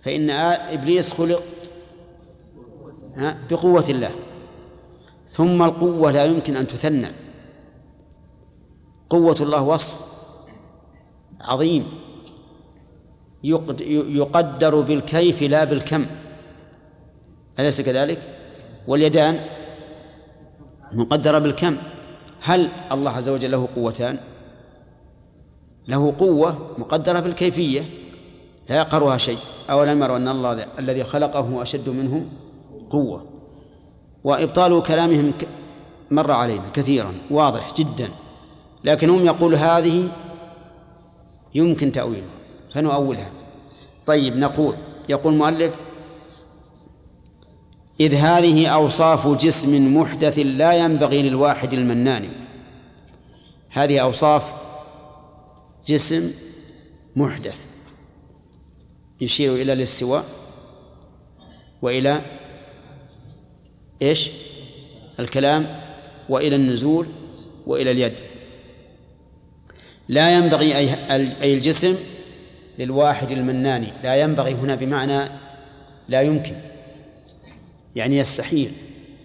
فإن إبليس خلق بقوة الله، ثم القوة لا يمكن أن تثنى. قوة الله وصف عظيم يقدر بالكيف لا بالكم، أليس كذلك؟ واليدان مقدرة بالكم. هل الله عز وجل له قوتان؟ له قوة مقدرة بالكيفية لا يقهرها شيء. أولم يروا أن الله الذي خلقه أشد منهم قوة. وإبطال كلامهم مر علينا كثيرا واضح جدا، لكن هم يقول هذه يمكن تأويلها فنؤولها. طيب نقول، يقول المؤلف: إذ هذه أوصاف جسم محدث لا ينبغي للواحد المنان. هذه أوصاف جسم محدث يشير إلى الاستواء وإلى إيش؟ الكلام، وإلى النزول، وإلى اليد. لا ينبغي أي الجسم للواحد المنان. لا ينبغي هنا بمعنى لا يمكن، يعني يستحيل.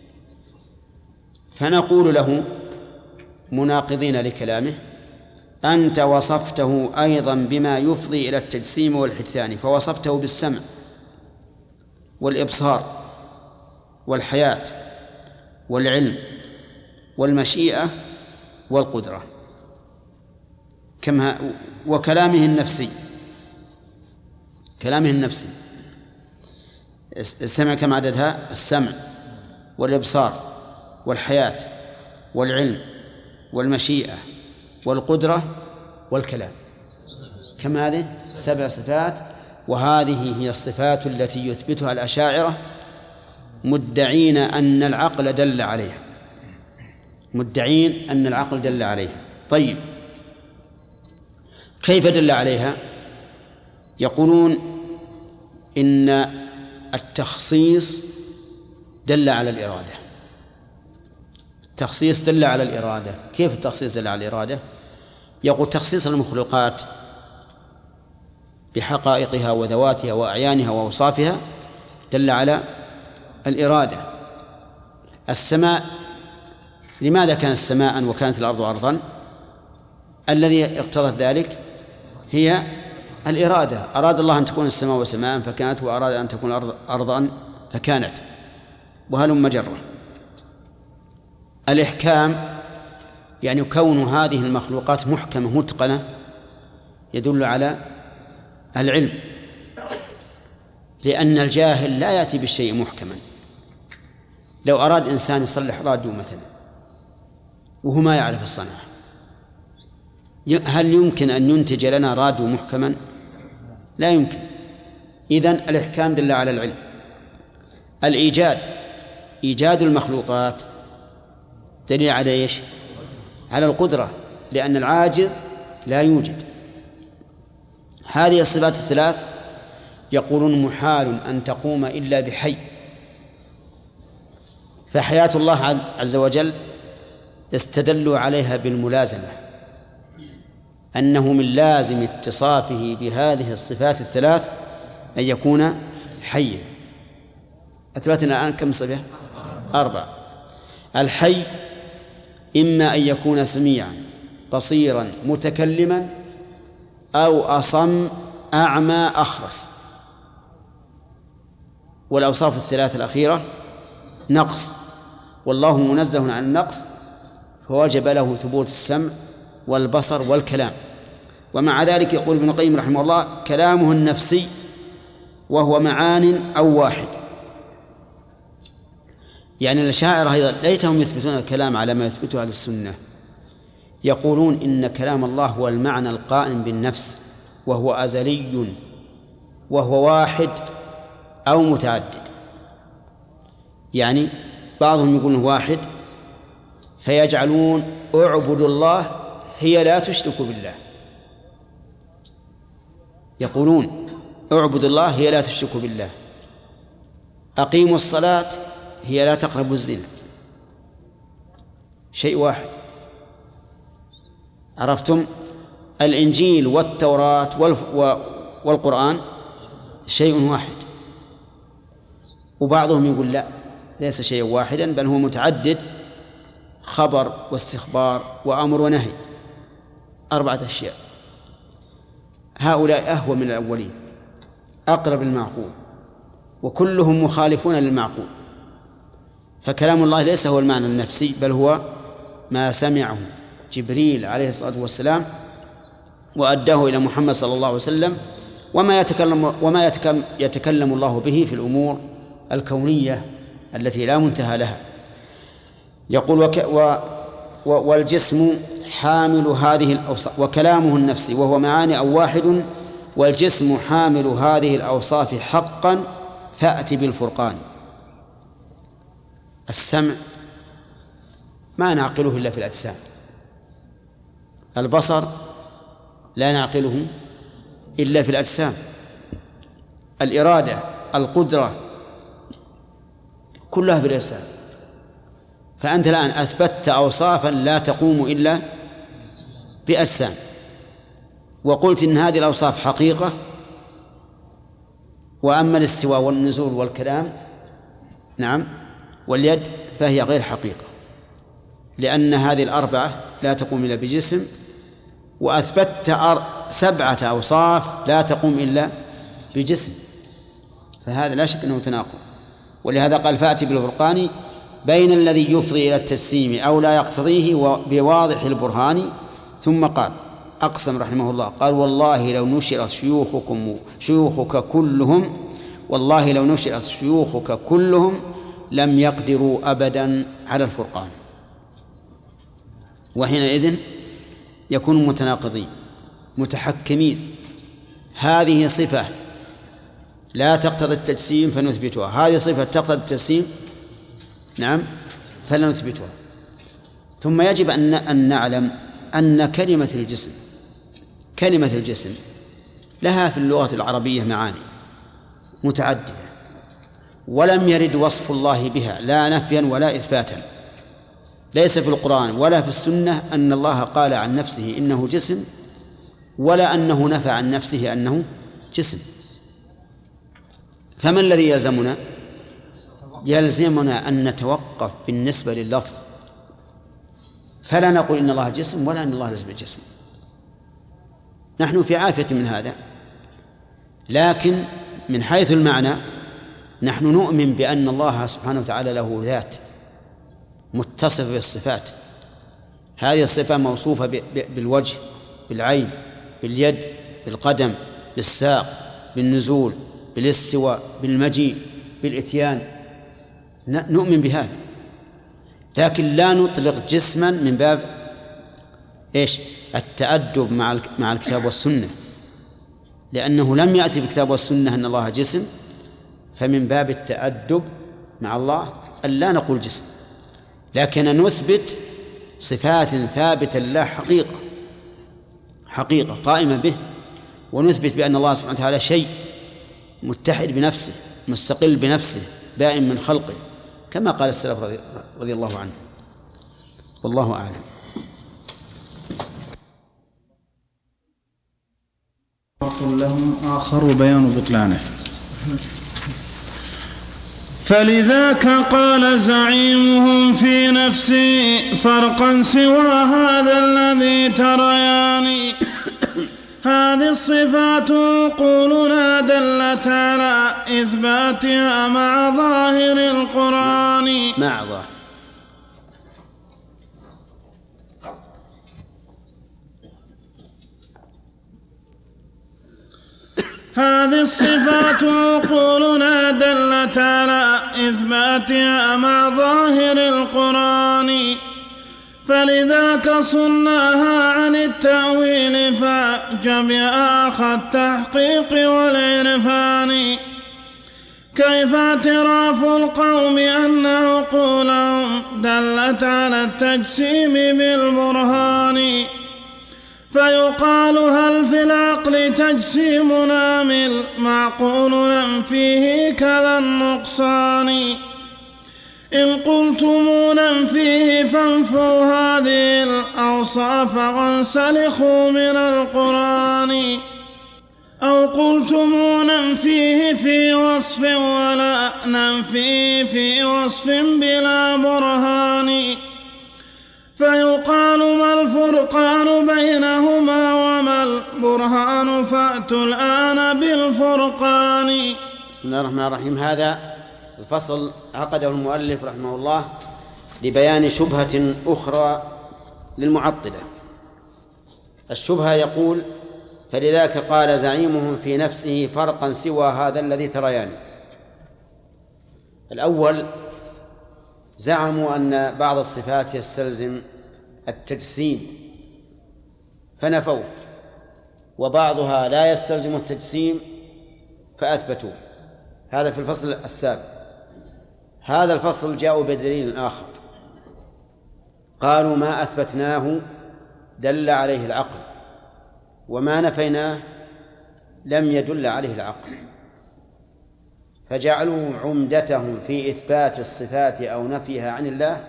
فنقول له مناقضين لكلامه: أنت وصفته أيضا بما يفضي إلى التجسيم والحدثان، فوصفته بالسمع والإبصار والحياة والعلم والمشيئة والقدرة كما وكلامه النفسي. كلامه النفسي السمع كم عددها؟ السمع والإبصار والحياة والعلم والمشيئة والقدرة والكلام. كم هذه؟ 7 صفات. وهذه هي الصفات التي يثبتها الأشاعرة مدعين أن العقل دل عليها، مدعين أن العقل دل عليها. طيب كيف دل عليها؟ يقولون إن التخصيص دل على الإرادة. التخصيص دل على الإرادة. كيف التخصيص دل على الإرادة؟ يقول تخصيص المخلوقات بحقائقها وذواتها وأعيانها وأوصافها دل على الإرادة. السماء، لماذا كانت سماء وكانت الأرض أرضا؟ الذي اقتضت ذلك هي الإرادة. أراد الله أن تكون السماء سماء فكانت، وأراد أن تكون الأرض أرضا فكانت، وهلم جرة. الإحكام يعني كون هذه المخلوقات محكمة متقنة يدل على العلم، لأن الجاهل لا يأتي بالشيء محكما. لو أراد إنسان يصلح راديو مثلا وهو ما يعرف الصنعة، هل يمكن أن ينتج لنا راديو محكما؟ لا يمكن. إذن الإحكام دل على العلم. الإيجاد، إيجاد المخلوقات دليل على إيش؟ على القدرة، لأن العاجز لا يوجد. هذه الصفات الثلاث يقولون محال أن تقوم إلا بحي. فحياة الله عز وجل استدلوا عليها بالملازمة، أنه من لازم اتصافه بهذه الصفات الثلاث أن يكون حيا. أثبتنا الآن كم صفة؟ 4. الحي إما أن يكون سميعا بصيرا متكلما أو أصم أعمى أخرس. والأوصاف الثلاث الأخيرة نقص، والله منزه عن النقص، فوجب له ثبوت السمع والبصر والكلام. ومع ذلك يقول ابن القيم رحمه الله: كلامه النفسي وهو معان أو واحد. يعني الأشاعرة أيضا ليتهم يثبتون الكلام على ما يثبته أهل السنة، يقولون إن كلام الله هو المعنى القائم بالنفس، وهو أزلي، وهو واحد أو متعدد. يعني بعضهم يقولون واحد فيجعلون اعبدوا الله هي لا تشركوا بالله. يقولون اعبدوا الله هي لا تشركوا بالله، أقيموا الصلاة هي لا تقربوا الزنا. شيء واحد. عرفتم؟ الإنجيل والتوراة والقرآن شيء واحد، وبعضهم يقول لا، ليس شيء واحدا بل هو متعدد، خبر واستخبار وأمر ونهي، 4 أشياء. هؤلاء أهوى من الأولين، أقرب للمعقول، وكلهم مخالفون للمعقول. فكلام الله ليس هو المعنى النفسي، بل هو ما سمعه جبريل عليه الصلاة والسلام وأداه إلى محمد صلى الله عليه وسلم، وما يتكلم الله به في الأمور الكونية التي لا منتهى لها. يقول والجسم حامل هذه الأوصاف، وكلامه النفسي وهو معاني أو واحد، والجسم حامل هذه الأوصاف حقا فأت بالفرقان. السمع ما نعقله إلا في الأجسام، البصر لا نعقله إلا في الأجسام، الإرادة، القدرة، كلها في الأجسام. فأنت الآن أثبتت أوصافا لا تقوم إلا بأجسام، وقلت إن هذه الأوصاف حقيقة، وأما الاستواء والنزول والكلام نعم واليد فهي غير حقيقة، لأن هذه الأربعة لا تقوم إلا بجسم، وأثبتت 7 أوصاف لا تقوم إلا بجسم، فهذا لا شك أنه تناقض. ولهذا قال فأتي بالفرقان بين الذي يفضي إلى التجسيم أو لا يقتضيه بواضح البرهان. ثم قال أقسم رحمه الله، قال والله لو نشرت شيوخك كلهم، والله لو نشرت شيوخك كلهم لم يقدروا أبدا على الفرقان. وحينئذ يكونوا متناقضين متحكمين. هذه صفة لا تقتضي التجسيم فنثبتها، هذه صفة تقتضي التجسيم نعم فلا نثبتها. ثم يجب أن نعلم أن كلمة الجسم لها في اللغة العربية معاني متعددة، ولم يرد وصف الله بها لا نفيا ولا إثباتا، ليس في القرآن ولا في السنة أن الله قال عن نفسه إنه جسم، ولا أنه نفى عن نفسه أنه جسم. فما الذي يلزمنا؟ يلزمنا أن نتوقف بالنسبة لللفظ، فلا نقول إن الله جسم ولا أن الله ليس بجسم، نحن في عافية من هذا. لكن من حيث المعنى نحن نؤمن بأن الله سبحانه وتعالى له ذات متصف بالصفات، هذه الصفة موصوفة بالوجه، بالعين، باليد، بالقدم، بالساق، بالنزول، بالاستواء، بالمجيء، بالإتيان، نؤمن بهذا. لكن لا نطلق جسما من باب إيش؟ التأدب مع الكتاب والسنة، لأنه لم يأتي بالكتاب والسنة أن الله جسم، فمن باب التأدب مع الله أن لا نقول جسم، لكن نثبت صفات ثابتة لله حقيقة قائمة به، ونثبت بأن الله سبحانه وتعالى شيء متحد بنفسه مستقل بنفسه بائن من خلقه، كما قال السلف رضي الله عنه. والله أعلم. وقل لهم آخر بيان بطلانه. فلذاك قال زعيمهم في نفسي فرقا سوى هذا الذي ترياني، هذه الصفات قولنا دلت على إثباتها مع ظاهر القرآن. مع ظاهر هذه الصفات قولنا دلت على إثباتها مع ظاهر القرآن، فلذاك صناها عن التأويل فجميعها التحقيق والعرفان. كيف اعتراف القوم أن عقولهم دلت على التجسيم بالبرهان، فيقال هل في العقل تجسيم نامل معقول فيه كذا النقصان؟ إن قلتم ننفيه فانفوا هذه الأوصاف وانسلخوا من القرآن. أو قلتم ننفيه في وصف ولا ننفيه في وصف بلا برهان، فيقال ما الفرقان بينهما وما البرهان، فأتوا الآن بالفرقان. بسم الله الرحمن الرحيم. هذا الفصل عقده المؤلف رحمه الله لبيان شبهة أخرى للمعطلة. الشبهة يقول: فلذاك قال زعيمهم في نفسه فرقا سوى هذا الذي تريان. الأول زعموا أن بعض الصفات يستلزم التجسيم فنفوه، وبعضها لا يستلزم التجسيم فأثبتوه. هذا في الفصل السابق. هذا الفصل جاءوا بدليل آخر، قالوا ما أثبتناه دل عليه العقل، وما نفيناه لم يدل عليه العقل، فجعلوا عمدتهم في إثبات الصفات أو نفيها عن الله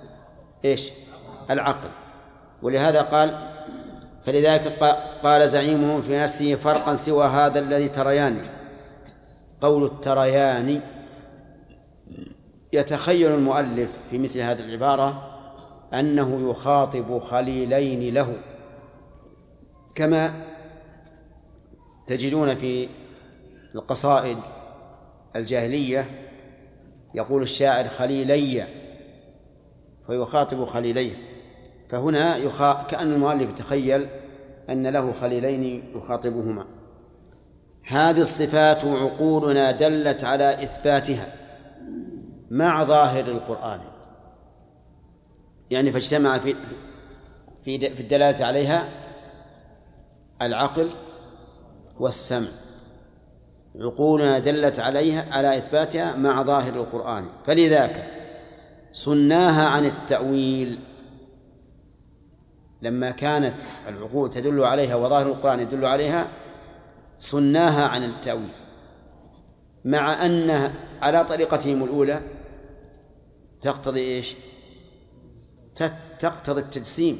العقل. ولهذا قال: فلذلك قال زعيمهم في نفسه فرقا سوى هذا الذي تريان. قول التريان يتخيل المؤلف في مثل هذه العبارة أنه يخاطب خليلين له، كما تجدون في القصائد الجاهلية يقول الشاعر خليلي، فيخاطب خليليه. فهنا كأن المؤلف يتخيل أن له خليلين يخاطبهما. هذه الصفات عقولنا دلت على إثباتها مع ظاهر القرآن، يعني فاجتمع في الدلالة عليها العقل والسمع. عقولنا دلت عليها على إثباتها مع ظاهر القرآن، فلذاك صناها عن التأويل. لما كانت العقول تدل عليها وظاهر القرآن يدل عليها صناها عن التأويل، مع أن على طريقتهم الأولى تقتضي تقتضي التجسيم.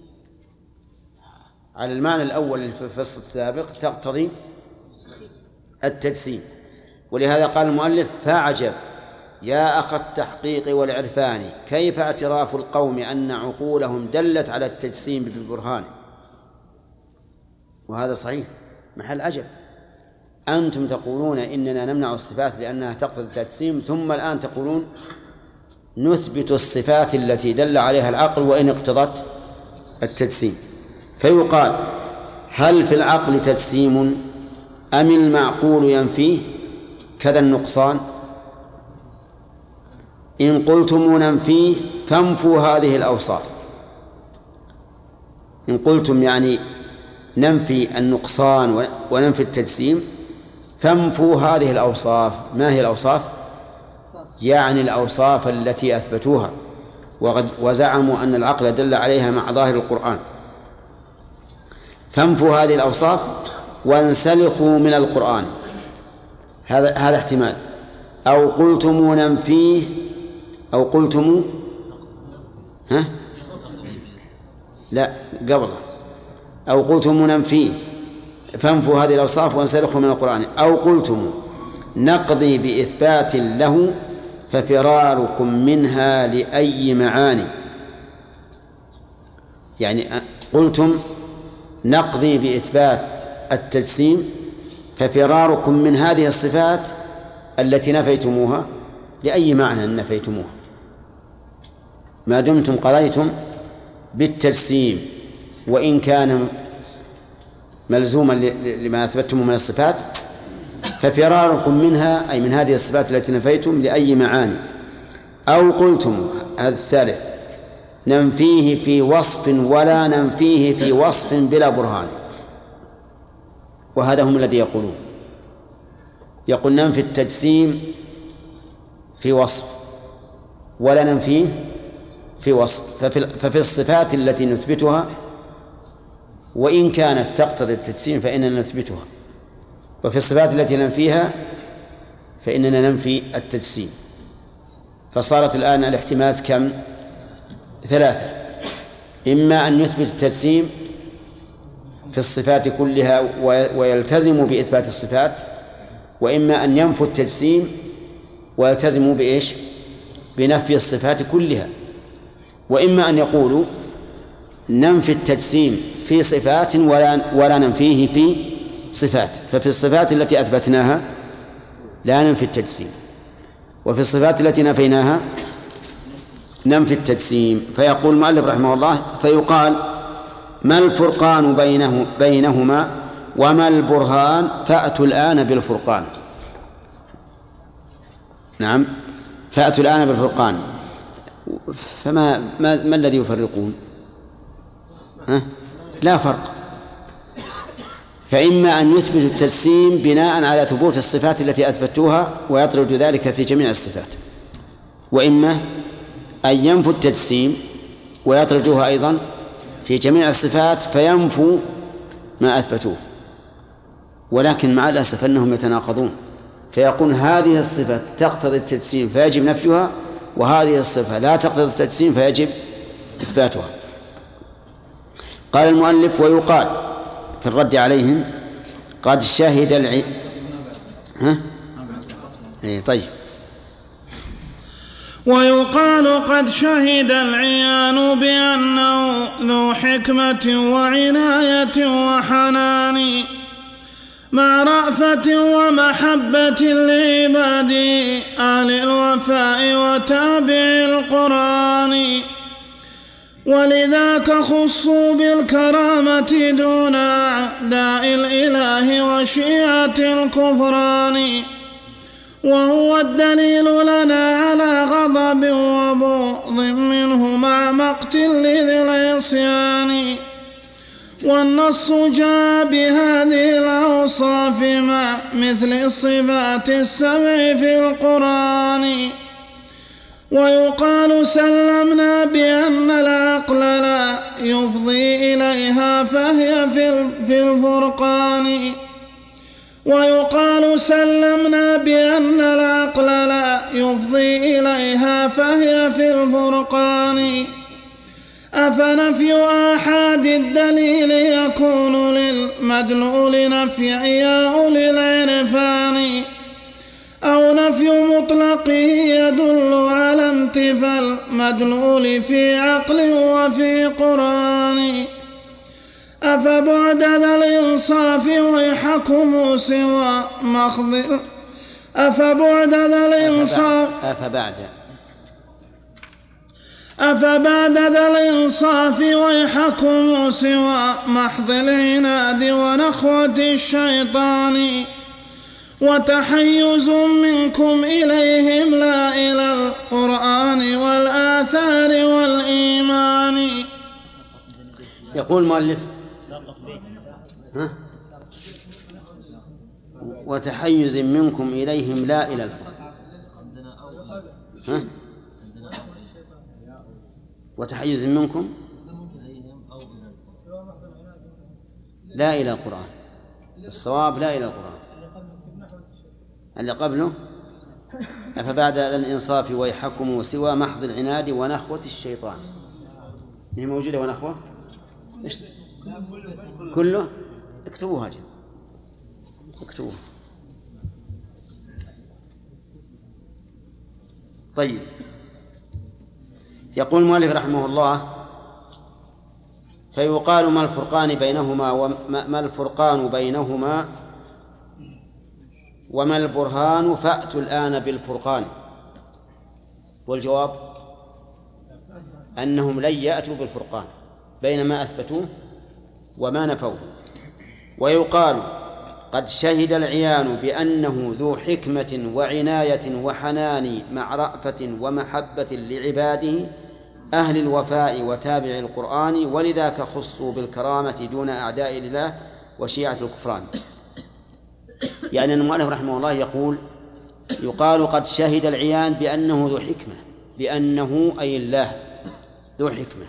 على المعنى الأول في الفصل السابق تقتضي التجسيم. ولهذا قال المؤلف: فاعجب يا أخ التحقيق والعرفان، كيف اعتراف القوم أن عقولهم دلت على التجسيم بالبرهان. وهذا صحيح محل عجب. أنتم تقولون إننا نمنع الصفات لأنها تقتضي التجسيم، ثم الآن تقولون نثبت الصفات التي دل عليها العقل وإن اقتضت التجسيم. فيقال: هل في العقل تجسيم أم المعقول ينفيه كذا النقصان؟ إن قلتم ننفيه فانفوا هذه الأوصاف. إن قلتم يعني ننفي النقصان وننفي التجسيم، فانفوا هذه الأوصاف. ما هي الأوصاف؟ يعني الأوصاف التي أثبتوها وزعموا أن العقل دل عليها مع ظاهر القرآن. فانفوا هذه الأوصاف وانسلخوا من القرآن. هذا احتمال. أو قلتم ننفيه، أو قلتم لا قبله، أو قلتم ننفيه فانفوا هذه الأوصاف وانسلخوا من القرآن، أو قلتم نقضي بإثبات له ففراركم منها لأي معاني. يعني قلتم نقضي بإثبات التجسيم ففراركم من هذه الصفات التي نفيتموها لأي معنى نفيتموها، ما دمتم قضيتم بالتجسيم وإن كان ملزوما لما أثبتم من الصفات، ففراركم منها أي من هذه الصفات التي نفيتم لأي معاني. أو قلتم هذا الثالث ننفيه في وصف ولا ننفيه في وصف بلا برهان. وهذا هم الذي يقول ننفي التجسيم في وصف ولا ننفيه في وصف. ففي الصفات التي نثبتها وإن كانت تقتضي التجسيم فإننا نثبتها، وفي الصفات التي ننفيها فإننا ننفي التجسيم. فصارت الآن الاحتمالات كم؟ 3. إما أن نثبت التجسيم في الصفات كلها ويلتزموا بإثبات الصفات، وإما أن ينفوا التجسيم ويلتزموا بإيش؟ بنفي الصفات كلها، وإما أن يقولوا ننفي التجسيم في صفات ولا ننفيه في صفات. ففي الصفات التي أثبتناها لا ننفي التجسيم، وفي الصفات التي نفيناها ننفي التجسيم. فيقول المؤلف رحمه الله: فيقال ما الفرقان بينهما وما البرهان فأتوا الآن بالفرقان. نعم، فأتوا الآن بالفرقان. فما ما الذي يفرقون؟ لا فرق. فإما أن يثبت التجسيم بناء على ثبوت الصفات التي أثبتوها ويطرد ذلك في جميع الصفات، وإما أن ينفوا التجسيم ويطردوها أيضا في جميع الصفات فينفوا ما أثبتوه. ولكن مع الأسف أنهم يتناقضون، فيقول هذه الصفة تقتضي التجسيم فيجب نفيها، وهذه الصفة لا تقتضي التجسيم فيجب إثباتها. قال المؤلف: ويقال في الرد عليهم قد شهد طيب. ويقال قد شهد العيان بأنه ذو حكمة وعناية وحنان مع رأفة ومحبة لعباد أهل الوفاء وتابع القرآن، ولذاك خصوا بالكرامة دون أعداء الإله وشيعة الكفران، وهو الدليل لنا على غضب وبغض منه مع مقتل ذي العصيان. والنص جاء بهذه الأوصاف مع مثل الصفات السبع في القرآن. ويقال سلمنا بأن العقل لا يفضي إليها فهي في الفرقان. ويقال سلمنا بأن العقل لا يفضي إليها فهي في الفرقان. أفنفي آحاد الدليل يكون للمدلول نفيا يا أولي العرفان، أو نفي مطلقه يدل على انتفاء المدلول في عقل وفي قرآن. أفبعد ذا الإنصاف ويحكم سوى مخضر أفبعد ذا الإنصاف أفبعد ذا الإنصاف ويحكم سوى محض العناد ونخوة الشيطان، وتحيز منكم إليهم لا إلى القرآن والآثار والإيمان. يقول المؤلف وتحيز منكم إليهم لا إلى القرآن. وتحيز منكم لا إلى القرآن. الصواب لا إلى القرآن. اللي قبله أفبعد هذا الإنصاف ويحكم سوى محض العناد ونخوة الشيطان. هي موجودة ونخوة كله اكتبوها جل. اكتبوها. طيب، يقول المؤلف رحمه الله: فيقال ما الفرقان بينهما وما البرهان فأتوا الآن بالفرقان. والجواب أنهم لن يأتوا بالفرقان بين ما أثبتوه وما نفوه. ويقال قد شهد العيان بأنه ذو حكمة وعناية وحنان مع رأفة ومحبة لعباده أهل الوفاء وتابع القرآن، ولذاك خصوا بالكرامة دون أعداء الله وشيعة الكفران. يعني المؤلف رحمه الله يقال قد شهد العيان بأنه ذو حكمة، بأنه أي الله ذو حكمة،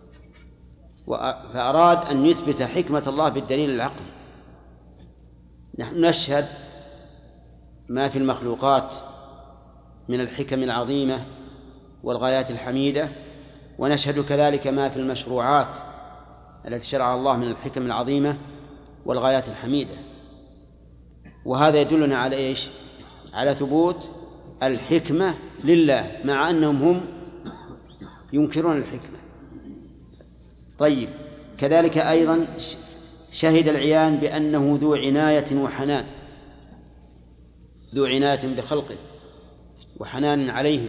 فأراد أن يثبت حكمة الله بالدليل العقلي. نحن نشهد ما في المخلوقات من الحكم العظيمة والغايات الحميدة، ونشهد كذلك ما في المشروعات التي شرعها الله من الحكم العظيمة والغايات الحميدة. وهذا يدلنا على إيش؟ على ثبوت الحكمة لله مع أنهم هم ينكرون الحكمة. طيب، كذلك أيضا شهد العيان بأنه ذو عناية وحنان، ذو عناية بخلقه وحنان عليهم،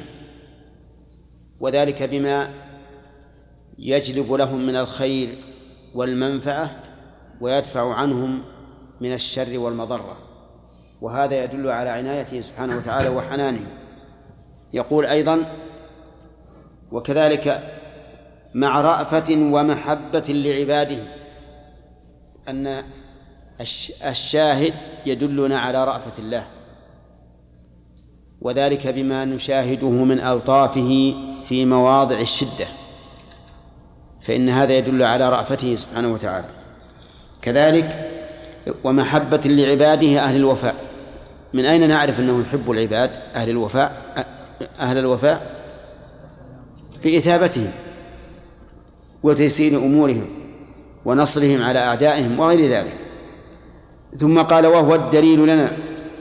وذلك بما يجلب لهم من الخير والمنفعة ويدفع عنهم من الشر والمضرة، وهذا يدل على عنايته سبحانه وتعالى وحنانه. يقول أيضا: وكذلك مع رأفة ومحبة لعباده، أن الشاهد يدلنا على رأفة الله، وذلك بما نشاهده من ألطافه في مواضع الشدة، فإن هذا يدل على رأفته سبحانه وتعالى. كذلك ومحبة لعباده أهل الوفاء. من أين نعرف أنه يحب العباد أهل الوفاء؟ بإثابتهم وتيسير أمورهم ونصرهم على أعدائهم وغير ذلك. ثم قال: وهو الدليل لنا،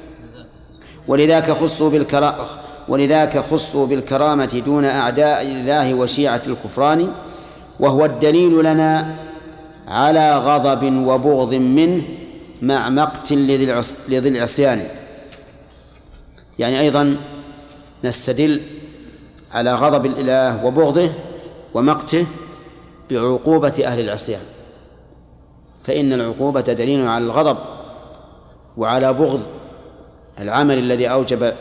ولذاك خصوا بالكرامة دون أعداء الله وشيعة الكفران، وهو الدليل لنا على غضب وبغض منه مع مقت لذي العصيان. يعني أيضا نستدل على غضب الإله وبغضه ومقته بعقوبة أهل العصيان، فإن العقوبة دليل على الغضب وعلى بغض العمل الذي أوجب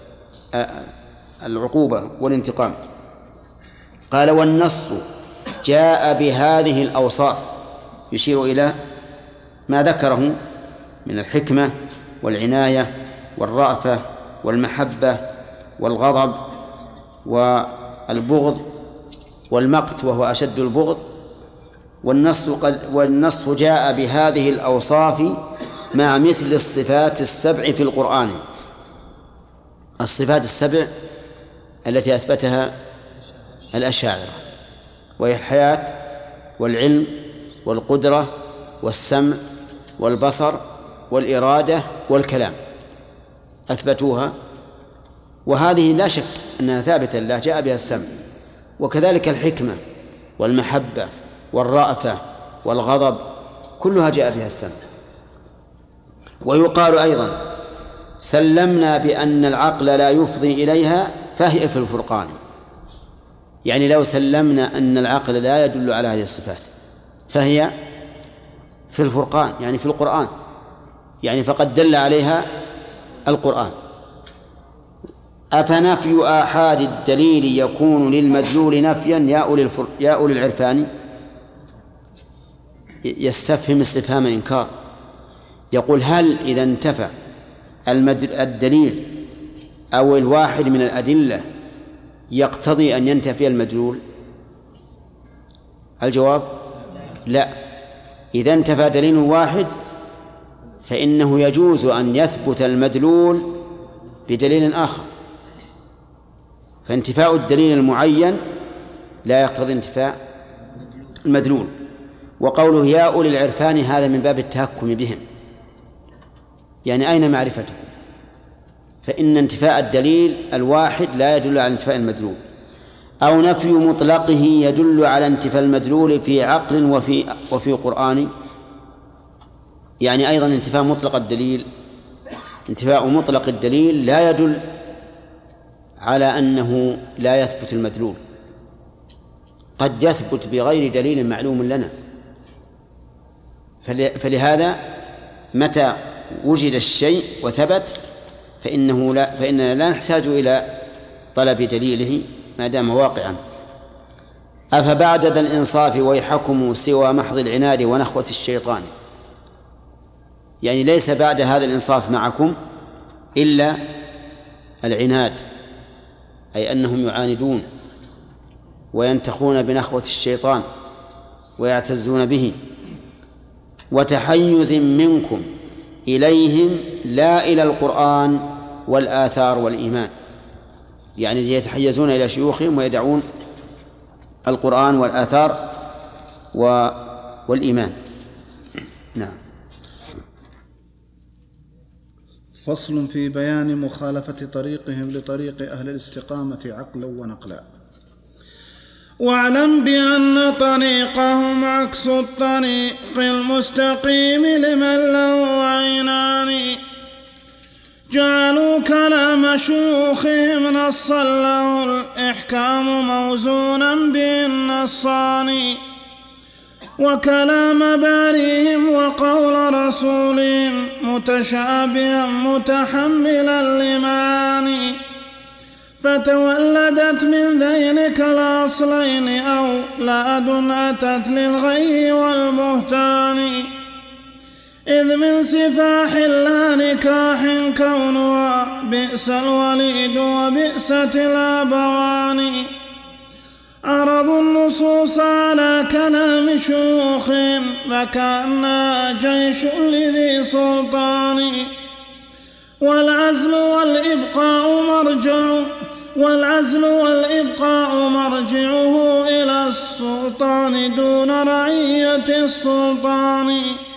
العقوبة والانتقام. قال: والنص جاء بهذه الأوصاف، يشير إلى ما ذكره من الحكمة والعناية والرأفة والمحبة والغضب والبغض والمقت وهو أشد البغض. والنص جاء بهذه الأوصاف مع مثل الصفات السبع في القرآن. الصفات السبع التي أثبتها الأشاعرة، وهي الحياة والعلم والقدرة والسمع والبصر والإرادة والكلام، أثبتوها، وهذه لا شك أنها ثابتة لله، جاء بها السمع. وكذلك الحكمة والمحبة والرأفة والغضب كلها جاء بها السمع. ويقال أيضا: سلمنا بأن العقل لا يفضي إليها فهي في الفرقان. يعني لو سلمنا أن العقل لا يدل على هذه الصفات فهي في الفرقان، يعني في القرآن، يعني فقد دل عليها القرآن. أفنفي آحاد الدليل يكون للمدلول نفيا يا أولي العرفان؟ يستفهم استفهام إنكار، يقول: هل إذا انتفى الدليل أو الواحد من الأدلة يقتضي أن ينتفي المدلول؟ الجواب: لا. إذا انتفى دليل واحد فإنه يجوز أن يثبت المدلول بدليل آخر، فانتفاء الدليل المعين لا يقتضي انتفاء المدلول. وقوله يا أولي العرفان هذا من باب التهكم بهم، يعني أين معرفتكم؟ فإن انتفاء الدليل الواحد لا يدل على انتفاء المدلول. أو نفي مطلقه يدل على انتفاء المدلول في عقل وفي قرآن، يعني أيضا انتفاء مطلق الدليل لا يدل على أنه لا يثبت المدلول، قد يثبت بغير دليل معلوم لنا. فلهذا متى وجد الشيء وثبت فإننا لا نحتاج إلى طلب دليله ما دام واقعا. أفبعد ذا الإنصاف ويحكم سوى محض العناد ونخوة الشيطان، يعني ليس بعد هذا الإنصاف معكم إلا العناد، أي أنهم يعاندون وينتخون بنخوة الشيطان ويعتزون به، وتحيز منكم إليهم لا إلى القرآن والآثار والإيمان، يعني يتحيزون إلى شيوخهم ويدعون القرآن والآثار والإيمان. نعم. فصل في بيان مخالفة طريقهم لطريق أهل الاستقامة عقلا ونقلا. واعلم بأن طريقهم عكس الطريق المستقيم لمن له عينان، جعلوا كلام شيوخهم نصا له الإحكام موزونا به النصان، وكلام باريهم وقول رسولهم متشابها متحملا لمعاني، فتولدت من ذينك الأصلين أولاد أتت للغي والبهتان، إذ من سفاح لا نكاح كونها بئس الوليد وبئست الأبوان، عرضوا النصوص على كلام شيوخهم فكأنها جيش لذي سلطان، والعزل والإبقاء مرجعه إلى السلطان دون رعية السلطان،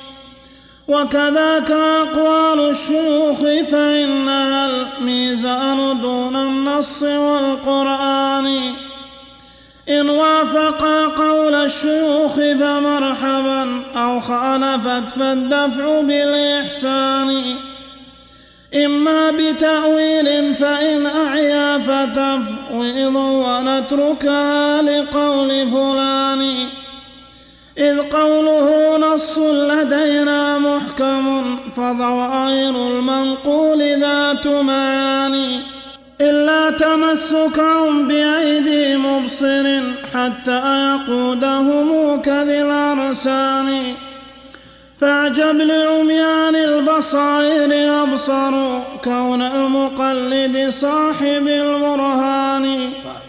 وكذاك أقوال الشيوخ فإنها الميزان دون النص والقرآن، إن وافقا قول الشيوخ فمرحبا أو خالفت فالدفع بالإحسان، إما بتأويل فإن أعيا فتفويض ونتركها لقول فلان، إذ قوله نص لدينا محكم فظواهر المنقول ذات معاني، إلا تمسكهم بأيدي مبصر حتى يقودهم كذي الأرسان، فاعجب لعميان البصائر أبصروا كون المقلد صاحب البرهان،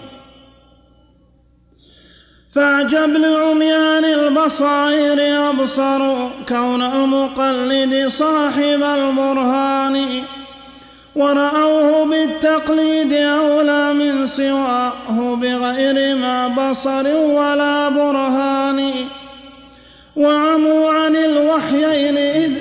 فاعجب لعميان البصائر أبصروا كون المقلد صاحب البرهان، ورأوه بالتقليد أولى من سواه بغير ما بصر ولا برهان، وعموا عن الوحيين إذ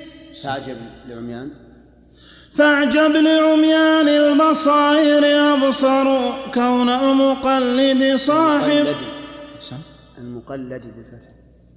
فاعجب لعميان البصائر أبصروا كون المقلد صاحب المقلد بالفتح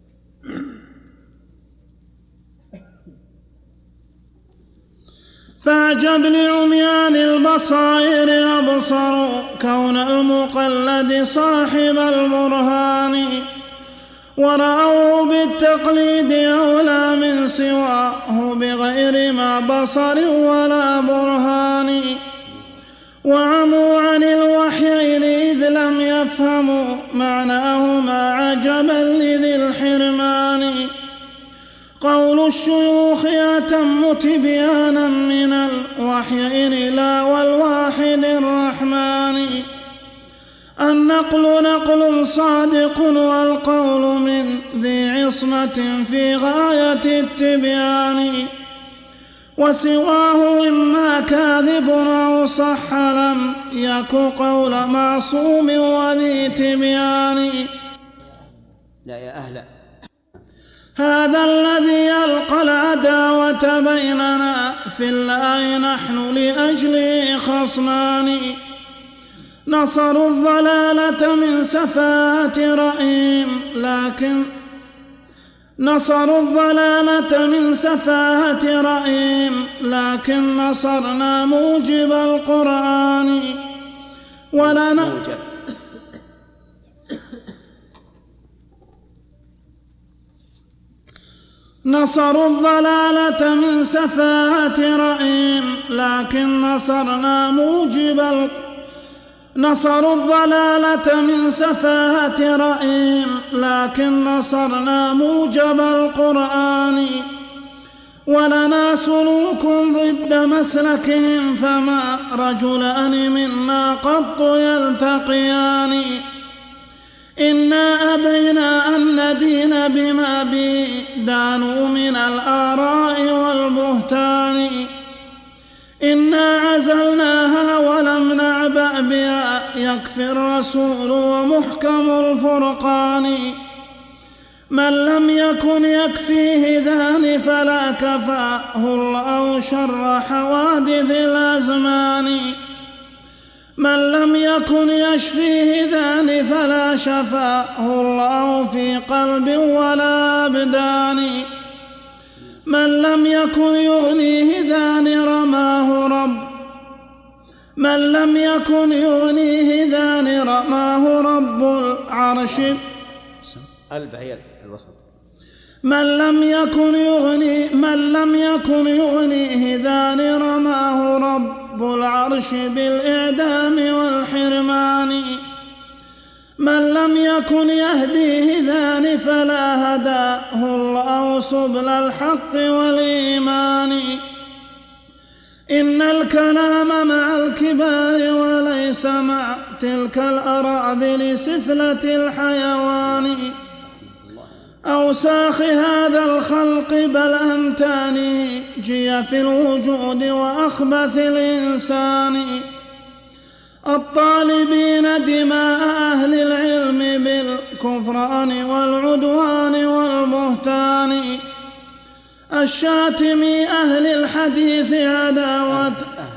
فاعجب لعميان البصائر أبصروا كون المقلد صاحب البرهان، ورأوه بالتقليد أولى من سواه بغير ما بصر ولا برهان، وعموا عن الوحيين إذ لم يفهموا معناهما عجبا لذي الحرمان، قول الشيوخ أتم تبيانا من الوحيين لا والواحد الرحمن، النقل نقل صادق والقول من ذي عصمة في غاية التبيان، وسواه إما كاذب أو صح لم يك قول معصوم وذي تبيان. لا يا أهلا. هذا الذي يلقى العداوة بيننا في الله نحن لأجله خصمان، نصروا الضلالة من سفاهة رأيهم لكن نصرنا موجب القرآن، نصروا الضلالة من سفاهة رأيهم لكن نصرنا موجب القرآن، ولنا سلوك ضد مسلكهم فما رجلان منا قط يلتقيان، إنا أبينا أن ندين بما به دانوا من الآراء والبهتان، إنا عزلناها ولم نعبأ بها يكفي الرسول ومحكم الفرقان، من لم يكن يكفيه ذان فلا كفاه الله شر حوادث الأزمان. من لم يكن يشفيه ذان فلا شفاه الله في قلب ولا أبدان. من لم يكن يغنيه ذان رماه رب من لم يكن يغنيه ذان رماه رب العرش هي الوسط. من لم يكن يغنيه ذان رماه رب العرش بالإعدام والحرمان. من لم يكن يهديه ذان فلا هداه الله سبل الحق والإيمان. إن الكلام مع الكبار وليس مع تلك الأراذل سفلة الحيوان. أوساخ هذا الخلق بل أنتانه جي في الوجود وأخبث الإنسان. الطالبين دماء أهل العلم بالكفران والعدوان والبهتان. الشاتم أهل الحديث عداوة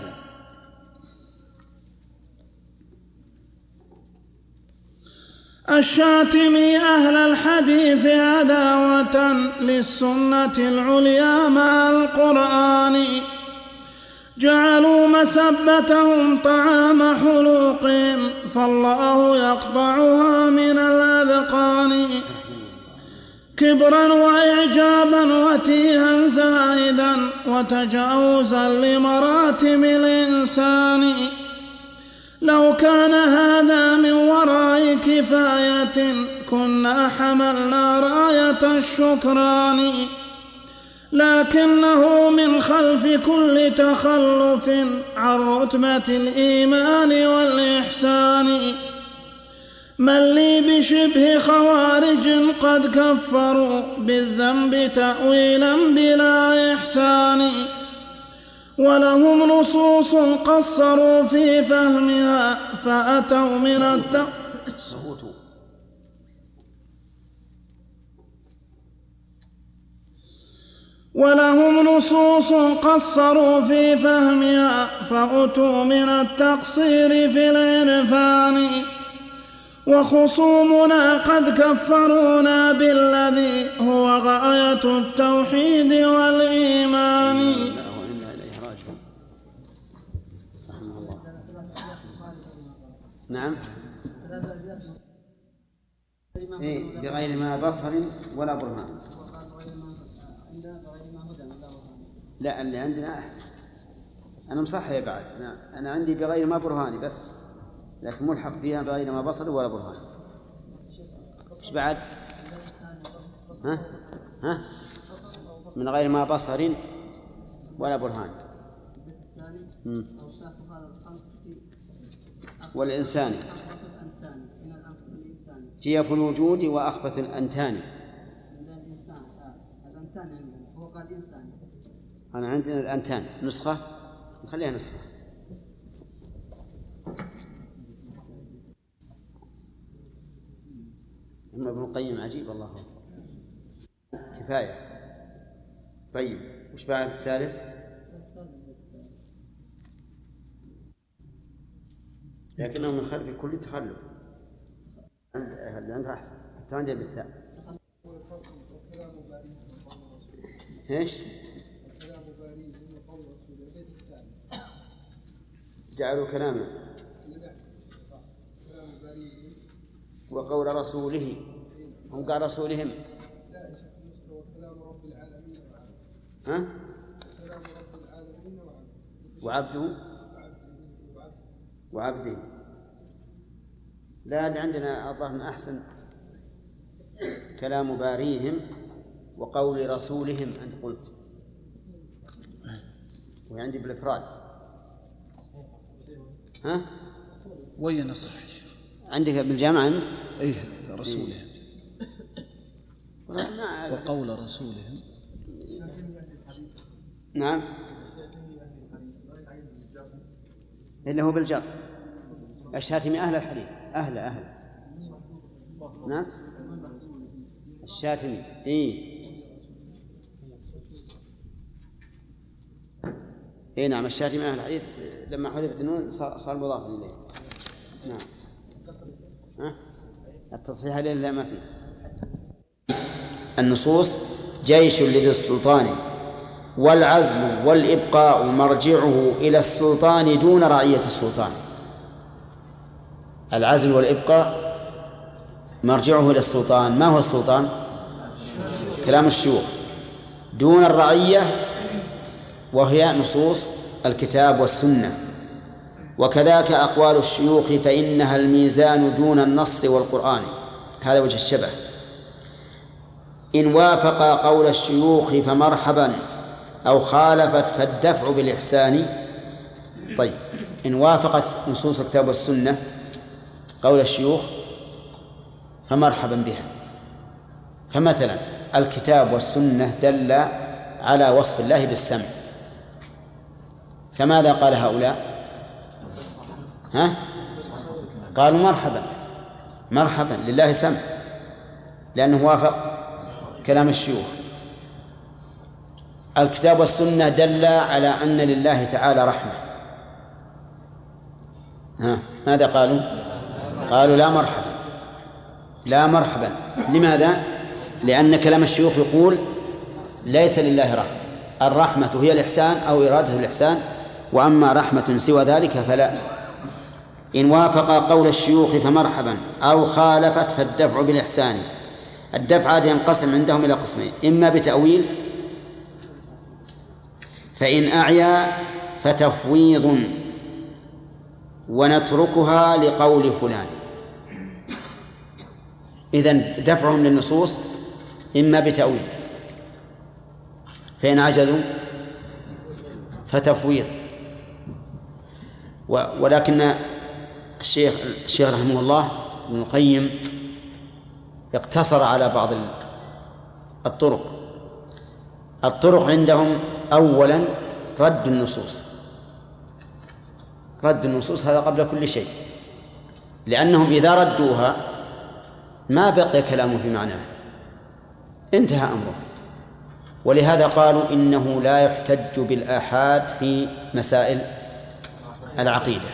الشاتم أهل الحديث عداوة للسنة العليا مع القرآن. جعلوا مسبتهم طعام حلوقهم فالله يقطعها من الأذقان. كبرا وإعجابا وتيها زائدا وتجاوزا لمراتب الإنسان. لو كان هذا من وراء كفاية كنا حملنا راية الشكران. لكنه من خلف كل تخلف عن رتبة الإيمان والإحسان. من لي بشبه خوارج قد كفروا بالذنب تأويلا بلا إحسان. ولهم نصوص قصروا في فهمها فأتوا من ولهم نصوص قصروا في فهمها فأتوا من التقصير في العرفان. وخصومنا قد كفرونا بالذي هو غاية التوحيد والإيمان. نعم. بغير ما بصر ولا برهان. لا، اللي عندنا أحسن. أنا مصحح بعد. أنا عندي بغير ما برهان بس، لكن ملحق فيها بغير ما بصر ولا برهان. إيش بعد؟ ها من غير ما بصر ولا برهان. والإنسان جيف الوجود وأخبث الأنتان. أنا عندنا الأنتان نسخة، نخليها نسخة. أما ابن القيم عجيب الله، كفاية. طيب وش بعد الثالث؟ لكنه من خلف كل تخلف. اللي عندها أحسن حتى عندها بالتاء. إيش؟ جعلوا كلامه وقول رسوله، هم قال رسولهم. ها؟ وعبده. لا، اللي عندنا الظاهر أحسن كلام باريهم وقول رسولهم أنت قلت، وعندي بالإفراد. ها؟ وين صح؟ عندك بالجامعة أنت؟ إيه رسولهم. وقول رسولهم. نعم. اللي هو بالجر. الشاتم أهل الحديث. أهل. نعم. الشاتمي إيه نعم الشاتمي أهل الحديث لما حذفت النون صار مضافا إليه. نعم التصحيح عليه لا ما فيه. النصوص جيش لذي السلطان والعزل والإبقاء مرجعه إلى السلطان دون رعية السلطان. العزل والإبقاء مرجعه إلى السلطان. ما هو السلطان؟ كلام الشيوخ دون الرعية، وهي نصوص الكتاب والسنة. وكذاك أقوال الشيوخ فإنها الميزان دون النص والقرآن. هذا وجه الشبه. إن وافق قول الشيوخ فمرحبا أو خالفت فالدفع بالإحسان. طيب إن وافقت نصوص الكتاب والسنة قول الشيوخ فمرحبا بها. فمثلا الكتاب والسنة دل على وصف الله بالسمع، فماذا قال هؤلاء؟ قالوا مرحبا لله سمع، لأنه وافق كلام الشيوخ. الكتاب والسنة دل على أن لله تعالى رحمة، ماذا قالوا؟ قالوا لا مرحبا. لماذا؟ لأن كلام الشيوخ يقول ليس لله رحمة، الرحمة هي الإحسان أو إرادة الإحسان، وأما رحمة سوى ذلك فلا. إن وافق قول الشيوخ فمرحبا أو خالفت فالدفع بالإحسان. الدفع عاد ينقسم عندهم إلى قسمين: إما بتأويل، فإن أعيا فتفويض ونتركها لقول فلان. إذن دفعهم للنصوص إما بتأويل، فإن عجزوا فتفويض. ولكن الشيخ رحمه الله ابن القيم اقتصر على بعض الطرق عندهم. أولا رد النصوص هذا قبل كل شيء، لأنهم إذا ردوها ما بقي كلام في معناه، انتهى أمره. ولهذا قالوا إنه لا يحتج بالآحاد في مسائل العقيدة.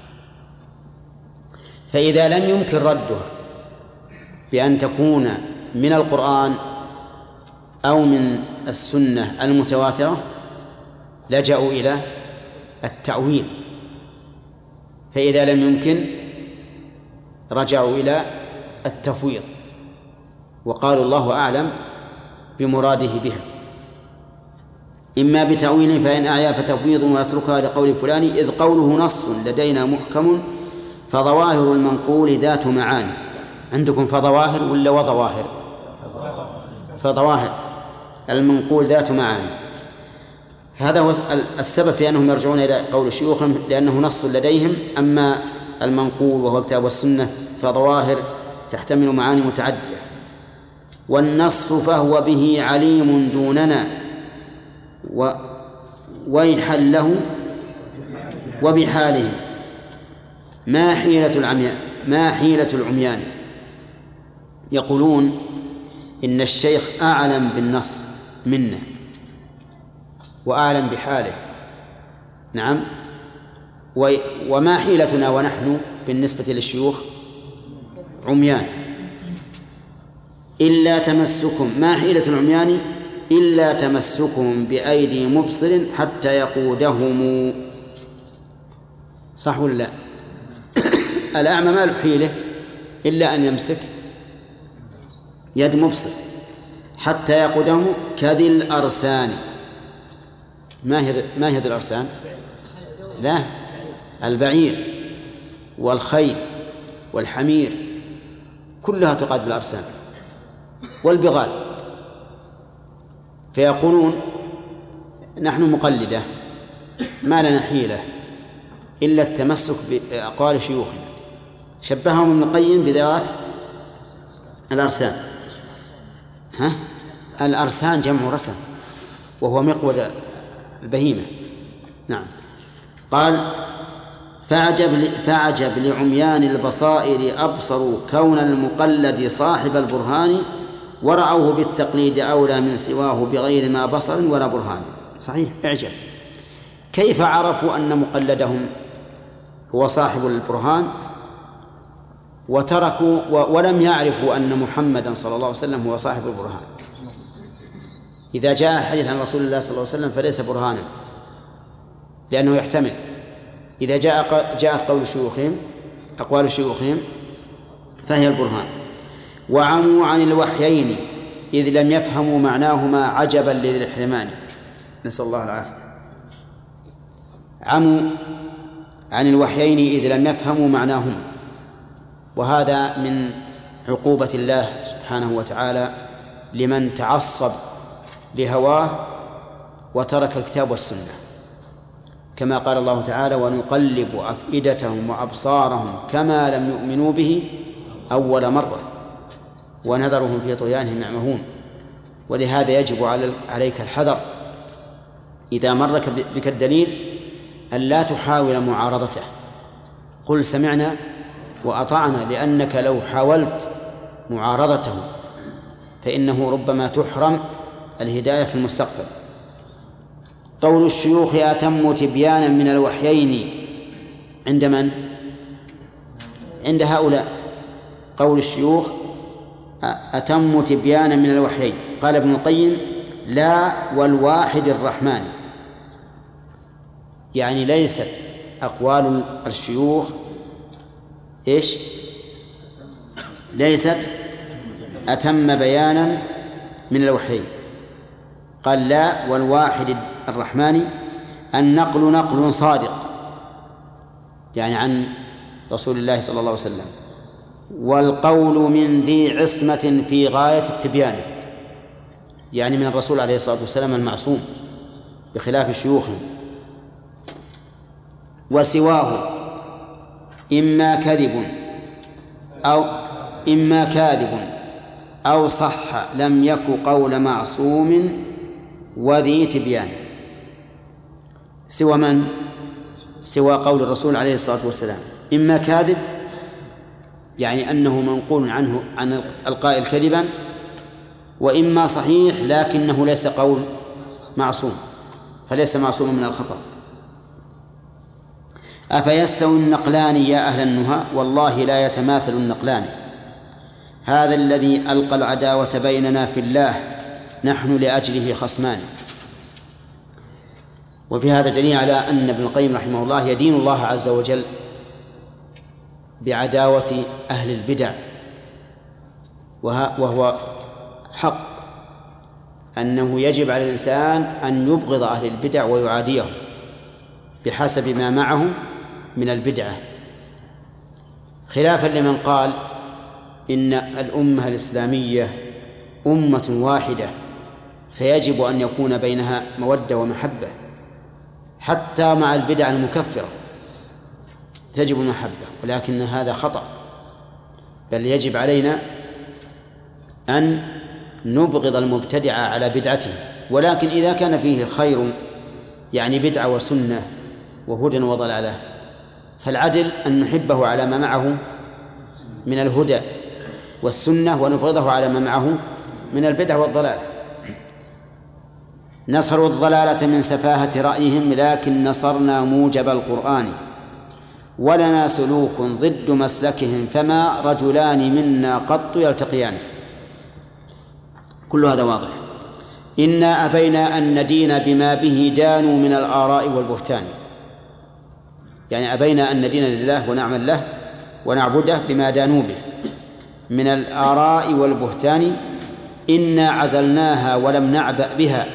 فإذا لم يمكن ردها بأن تكون من القرآن أو من السنة المتواترة لجأوا إلى التأويل، فإذا لم يمكن رجعوا إلى التفويض وقالوا الله أعلم بمراده بها. إما بتأويل فإن أعيا فتفويض ونتركها لقول فلان، إذ قوله نص لدينا محكم فظواهر المنقول ذات معاني. عندكم فظواهر ولا وظواهر؟ فظواهر المنقول ذات معاني. هذا هو السبب في أنهم يرجعون إلى قول شيوخهم، لأنه نص لديهم. أما المنقول وهو الكتاب والسنة فظواهر تحتمل معاني متعددة. والنص فهو به عليم دوننا ويحا له وبحاله ما حيلة العميان. يقولون إن الشيخ أعلم بالنص منا وأعلم بحاله. نعم. وما حيلتنا ونحن بالنسبة للشيوخ؟ عميان. إلا تمسكم، ما حيلة العميان إلا تمسكهم بأيدي مبصر حتى يقودهم. صح ولا لا؟ الأعمى ما له حيلة إلا أن يمسك يد مبصر حتى يقودهم كذي الأرسان. ما هي ذي الأرسان؟ لا، البعير والخيل والحمير كلها تقاد بالأرسان والبغال. فيقولون نحن مقلدة ما لنا حيلة إلا التمسك بأقوال شيوخنا. شبههم ابن القيم بذوات الأرسان. الأرسان جمع رسن وهو البهيمة. نعم. قال فعجب لعميان البصائر أبصروا كون المقلد صاحب البرهان ورأوه بالتقليد أولى من سواه بغير ما بصر ولا برهان. صحيح، اعجب كيف عرفوا أن مقلدهم هو صاحب البرهان وتركوا ولم يعرفوا أن محمدا صلى الله عليه وسلم هو صاحب البرهان. إذا جاء حديث عن رسول الله صلى الله عليه وسلم فليس برهانا لأنه يحتمل. إذا جاءت أقوال شيوخهم فهي البرهان. وعموا عن الوحيين إذ لم يفهموا معناهما عجبا لذي الحرمان. نسأل الله العافية. عموا عن الوحيين إذ لم يفهموا معناهما، وهذا من عقوبة الله سبحانه وتعالى لمن تعصب لهواه وترك الكتاب والسنة، كما قال الله تعالى: ونقلب أفئدتهم وأبصارهم كما لم يؤمنوا به أول مرة ونذرهم في طغيانهم يعمهون. ولهذا يجب عليك الحذر إذا مر بك الدليل أن لا تحاول معارضته، قل سمعنا وأطعنا، لأنك لو حاولت معارضته فإنه ربما تحرم الهداية في المستقبل. قول الشيوخ أتم تبيانا من الوحيين عند من؟ عند هؤلاء. قول الشيوخ أتم تبيانا من الوحيين. قال ابن القيم: لا، والواحد الرحمن، يعني ليست أقوال الشيوخ ليست أتم بيانا من الوحيين. قال: لا، والواحد الرحمن النقل نقل صادق، يعني عن رسول الله صلى الله عليه وسلم، والقول من ذي عصمة في غاية التبيان، يعني من الرسول عليه الصلاة والسلام المعصوم بخلاف شيوخهم. وسواه إما كاذب أو صح لم يك قول معصوم وذي تبيان. سوى من؟ سوى قول الرسول عليه الصلاة والسلام. إما كاذب يعني أنه منقول عنه عن القائل كذبا، وإما صحيح لكنه ليس قول معصوم، فليس معصوم من الخطأ. أفيستوي النقلان يا أهل النهى؟ والله لا يتماثل النقلان. هذا الذي ألقى العداوة بيننا في الله نحن لأجله خصمان. وفي هذا دليل على أن ابن القيم رحمه الله يدين الله عز وجل بعداوة أهل البدع، وهو حق أنه يجب على الإنسان أن يبغض أهل البدع ويعاديهم بحسب ما معهم من البدعة، خلافا لمن قال إن الأمة الإسلامية أمة واحدة فيجب أن يكون بينها مودة ومحبة، حتى مع البدع المكفرة تجب المحبة، ولكن هذا خطأ، بل يجب علينا أن نبغض المبتدع على بدعته. ولكن إذا كان فيه خير، يعني بدعة وسنة وهدى وضلالة، فالعدل أن نحبه على ما معه من الهدى والسنة ونبغضه على ما معه من البدع والضلال. نصروا الضلالة من سفاهة رأيهم، لكن نصرنا موجب القرآن، ولنا سلوك ضد مسلكهم، فما رجلان منا قط يلتقيان. كل هذا واضح. إنا أبينا أن ندين بما به دانوا من الآراء والبهتان، يعني أبينا أن ندين لله ونعمل له ونعبده بما دانوا به من الآراء والبهتان. إنا عزلناها ولم نعبأ بها،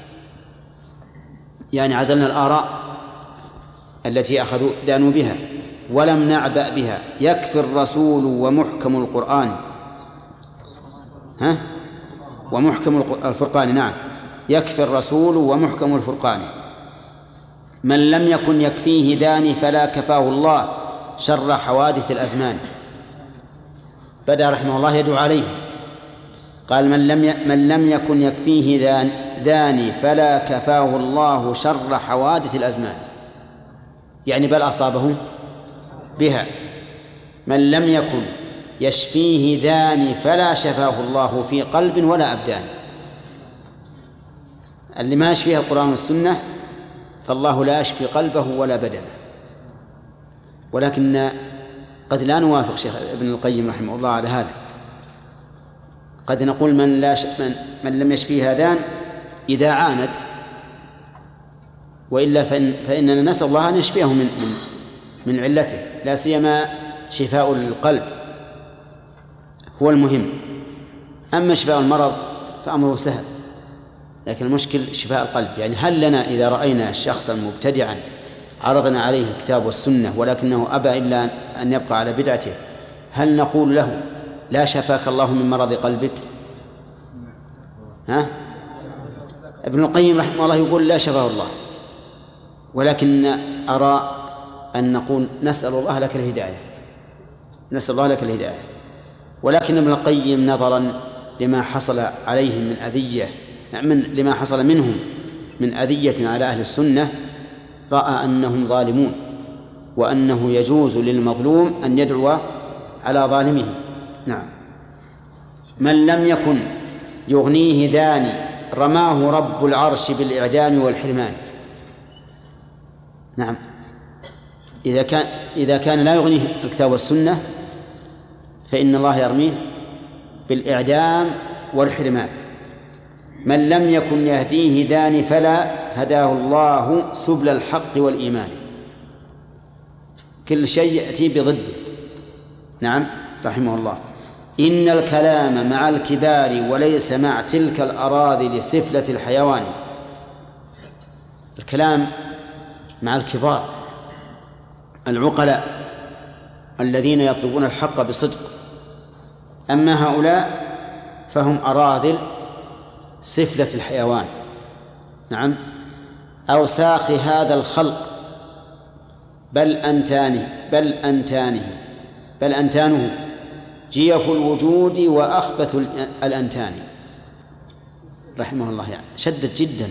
يعني عزلنا الآراء التي دانوا بها ولم نعبأ بها. يكفي الرسول ومحكم القرآن، ومحكم الفرقان، نعم، يكفي الرسول ومحكم الفرقان. من لم يكن يكفيه ذاني فلا كفاه الله شر حوادث الأزمان. بدأ رحمه الله يدعو عليه، قال: من لم يكن يكفيه ذاني فلا كفاه الله شر حوادث الأزمان، يعني بل أصابه بها. من لم يكن يشفيه ذان فلا شفاه الله في قلب ولا أبدان. اللي ما يشفيه القرآن والسنة فالله لا يشفي قلبه ولا بدنه. ولكن قد لا نوافق شيخ ابن القيم رحمه الله على هذا. قد نقول من لم يشفيه هذان إذا عاند، وإلا فإننا نسأل الله أن يشفيه من علته، لا سيما شفاء القلب هو المهم. أما شفاء المرض فأمره سهل، لكن المشكل شفاء القلب. يعني هل لنا إذا رأينا شخصا مبتدعا عرضنا عليه الكتاب والسنة ولكنه أبى إلا أن يبقى على بدعته، هل نقول له لا شفاك الله من مرض قلبك؟ ابن القيم رحمه الله يقول لا شفاه الله، ولكن أرى أن نقول نسأل الله لك الهداية، نسأل الله لك الهداية. ولكن ابن القيم نظرا لما حصل عليهم من أذية، لما حصل منهم من أذية على أهل السنة، رأى أنهم ظالمون، وأنه يجوز للمظلوم أن يدعو على ظالمه. نعم. من لم يكن يغنيه ذان رماه رب العرش بالإعدام والحرمان. نعم، إذا كان لا يغنيه الكتاب والسنة فإن الله يرميه بالإعدام والحرمان. من لم يكن يهديه ذان فلا هداه الله سبل الحق والإيمان. كل شيء يأتي بضده. نعم، رحمه الله. إن الكلام مع الكبار وليس مع تلك الأراضي لسفلة الحيوان. الكلام مع الكبار العقلاء الذين يطلبون الحق بصدق. أما هؤلاء فهم أراذل سفلة الحيوان. نعم، أوساخ هذا الخلق بل أنتانه جيف الوجود وأخبث الأنتان. رحمه الله، يعني شدد جدا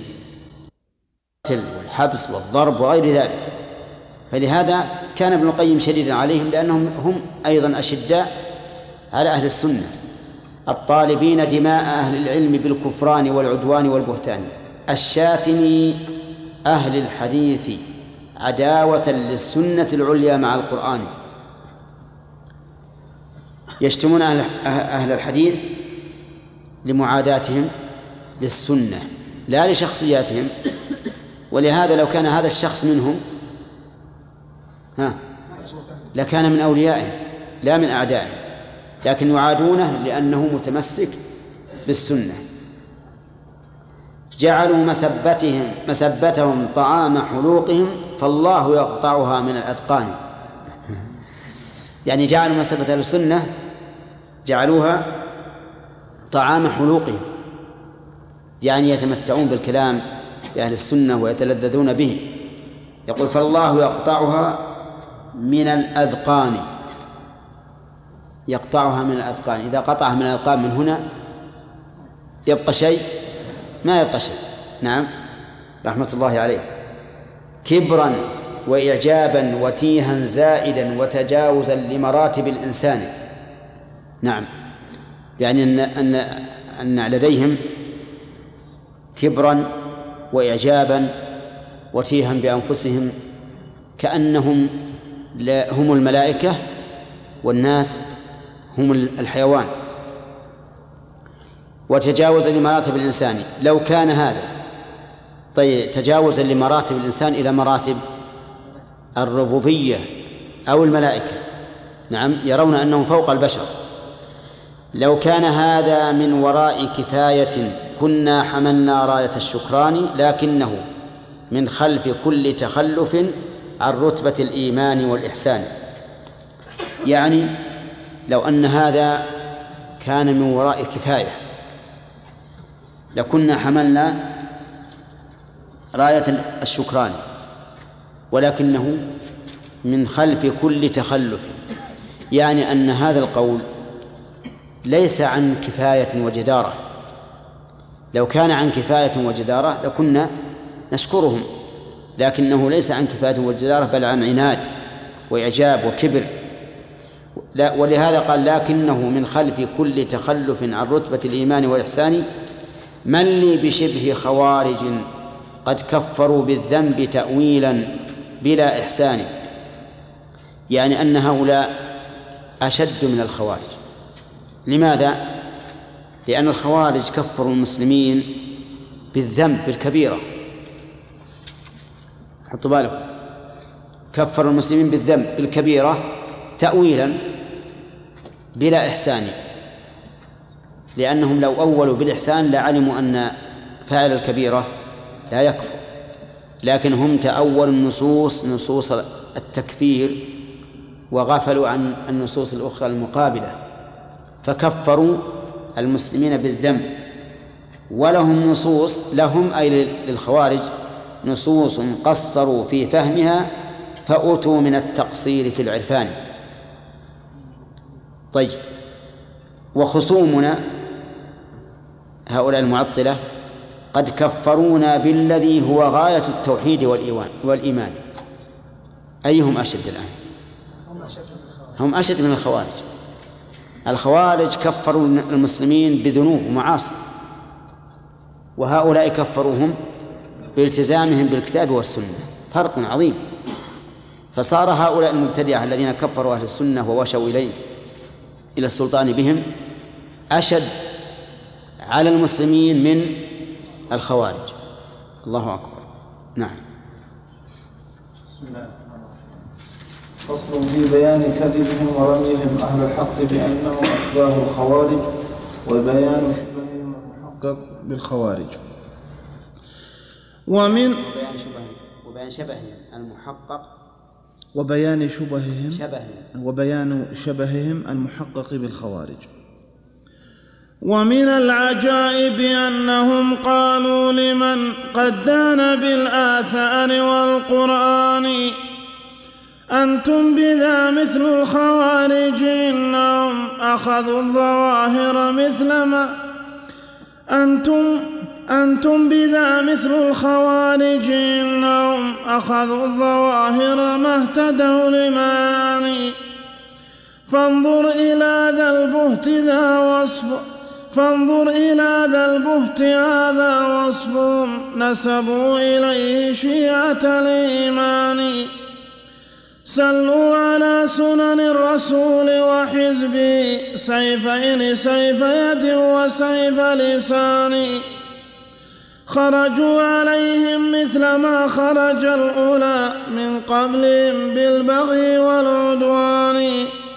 والحبس والضرب وغير ذلك. فلهذا كان ابن القيم شديدا عليهم، لأنهم هم أيضا أشداء على أهل السنة، الطالبين دماء أهل العلم بالكفران والعدوان والبهتان، الشاتم أهل الحديث عداوة للسنة العليا مع القرآن. يشتمون أهل الحديث لمعاداتهم للسنة لا لشخصياتهم. ولهذا لو كان هذا الشخص منهم لكان من أوليائهم لا من أعدائهم، لكن يعادونه لأنه متمسك بالسنة. جعلوا مسبتهم طعام حلوقهم فالله يقطعها من الأذقان. يعني جعلوا مسبة السنة جعلوها طعام حلوقهم، يعني يتمتعون بالكلام بأهل السنة ويتلذذون به. يقول فالله يقطعها من الأذقان، يقطعها من الأذقان. إذا قطعها من الأذقان من هنا يبقى شيء؟ ما يبقى شيء. نعم، رحمة الله عليه. كبرا وإعجابا وتيها زائدا وتجاوزا لمراتب الإنسان. نعم، يعني أن لديهم كبرا وإعجابا وتيها بأنفسهم، كأنهم هم الملائكة والناس هم الحيوان. وتجاوزا لمراتب الإنسان، لو كان هذا طيب تجاوزا لمراتب الإنسان إلى مراتب الربوبية أو الملائكة، نعم، يرون أنهم فوق البشر. لو كان هذا من وراء كفاية كنا حملنا راية الشكران، لكنه من خلف كل تخلف عن رتبة الإيمان والإحسان. يعني لو أن هذا كان من وراء كفاية لكنا حملنا راية الشكران، ولكنه من خلف كل تخلف، يعني أن هذا القول ليس عن كفاية وجدارة. لو كان عن كفاية وجدارة لكنا نشكرهم، لكنه ليس عن كفاية وجدارة بل عن عناد وإعجاب وكبر. لا، ولهذا قال لكنه من خلف كل تخلف عن رتبة الإيمان والإحسان من لي بشبه خوارج قد كفروا بالذنب تأويلا بلا إحسان. يعني أن هؤلاء أشد من الخوارج. لماذا؟ لأن الخوارج كفروا المسلمين بالذنب بالكبيرة، حطوا بالكم، كفروا المسلمين بالذنب بالكبيرة تأويلا بلا إحسان، لأنهم لو أولوا بالإحسان لعلموا أن فاعل الكبيرة لا يكفر، لكن هم تأولوا نصوص التكفير وغفلوا عن النصوص الأخرى المقابلة، فكفروا المسلمين بالذنب. ولهم نصوص، لهم أي للخوارج نصوص قصروا في فهمها فأتوا من التقصير في العرفان. طيب، وخصومنا هؤلاء المعطلة قد كفرونا بالذي هو غاية التوحيد والإيمان. أيهم أشد الآن؟ هم أشد من الخوارج. الخوارج كفروا المسلمين بذنوب ومعاصي، وهؤلاء كفروهم بالتزامهم بالكتاب والسنة، فرق عظيم. فصار هؤلاء المبتدعة الذين كفروا أهل السنة ووشوا إلى السلطان بهم أشد على المسلمين من الخوارج. الله أكبر. نعم. فصل في بيان كذبهم ورميهم أهل الحق بأنهم أشباه الخوارج، وبيان شبههم المحقق بالخوارج. وبيان شبههم المحقق وبيان شبههم المحقق بالخوارج. ومن العجائب أنهم قالوا لمن قد دان بالآثار والقرآن أنتم بذا مثل الخوارج إنهم أخذوا الظواهر مثل ما أنتم بذا مثل الخوارج إنهم أخذوا الظواهر ما اهتدوا لمعاني. فانظر إلى ذا البهت هذا وصفهم نسبوا إليه شيعة الإيمان. سلوا على سنن الرسول وحزبه سيفين، سيف يد وسيف لسان. خرجوا عليهم مثل ما خرج الأولى من قبلهم بالبغي والعدوان.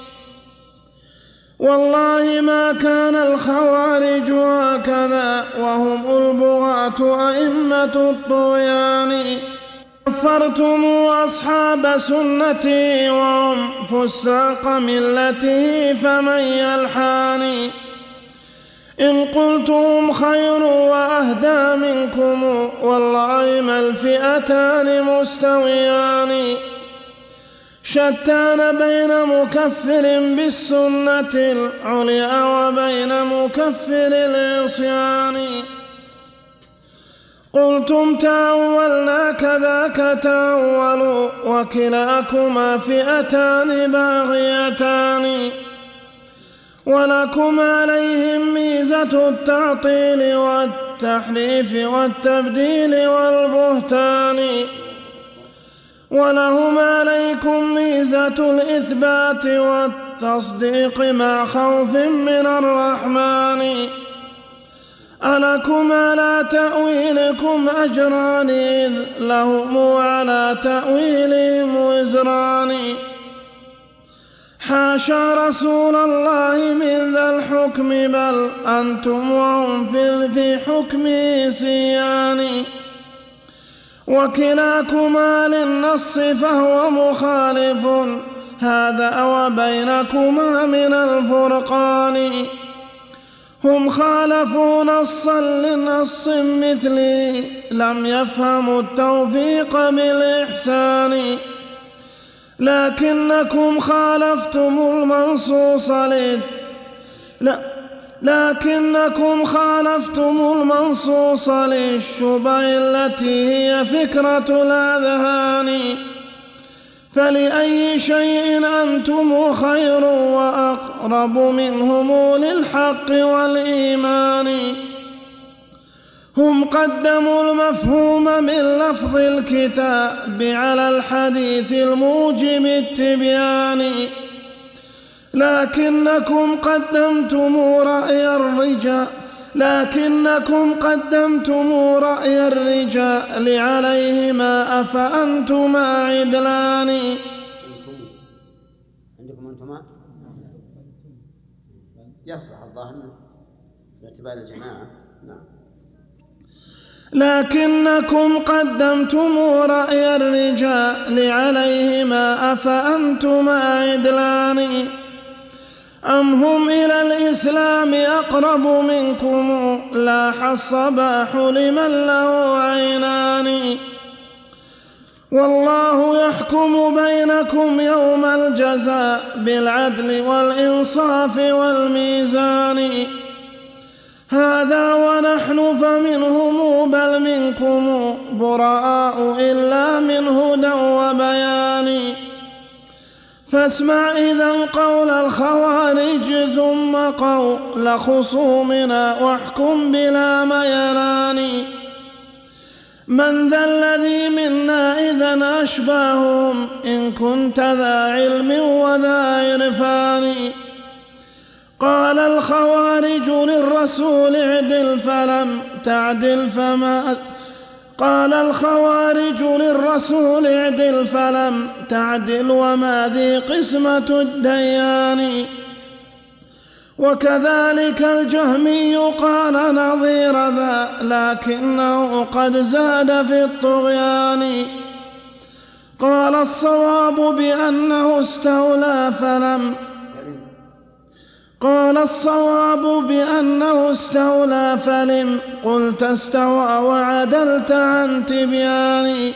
والله ما كان الخوارج هكذا وهم البغاة أئمة الطغيان. كفرتم أصحاب سنتي وهم فساق ملته فمن يلحاني. إن قلتم خير وأهدى منكم والله ما الفئتان مستويان. شتان بين مكفر بالسنة العليا وبين مكفر العصيان. قلتم تأولنا كذاك تأولوا وكلاكما فئتان باغيتان. ولكم عليهم ميزة التعطيل والتحريف والتبديل والبهتان. ولهم عليكم ميزة الإثبات والتصديق مع خوف من الرحمن. ألكم على تأويلكم أجران إذ لهم على تأويلهم وزران. حاشا رسول الله من ذا الحكم بل أنتم وهم في حكمه سيان. وكلاكما للنص فهو مخالف هذا وبينكما من الفرقان. هم خالفوا نصا لنص مثلي لم يفهموا التوفيق بالإحسان. لكنكم خالفتم المنصوص للشبه التي هي فكرة الأذهان. فلأي شيء أنتم خير وأقرب منهم للحق والإيمان. هم قدموا المفهوم من لفظ الكتاب على الحديث الموجب التبيان، لكنكم قدمتم رأي الرجال عليهما أفأنتما عدلان. عندكم أنتما يصلح الظاهر باعتبار الجماعة. نعم. لكنكم قدمتم رأي الرجال عليهما أفأنتما عدلان. أم هم إلى الإسلام أقرب منكم لاح الصباح لمن له عينان. والله يحكم بينكم يوم الجزاء بالعدل والإنصاف والميزان. هذا ونحن فمنهم بل منكم براء إلا من هدى وبيان. فاسمع إذن قول الخوارج ثم قول خصومنا واحكم بلا ميلان. من ذا الذي منا إذن أشباههم إن كنت ذا علم وذا عرفان. قال الخوارج للرسول اعدل فلم تعدل وما ذي قسمة الديان. وكذلك الجهمي قال نظير ذا لكنه قد زاد في الطغيان. قال الصواب بأنه استولى فلم قلت استوى وعدلت عن تبيان.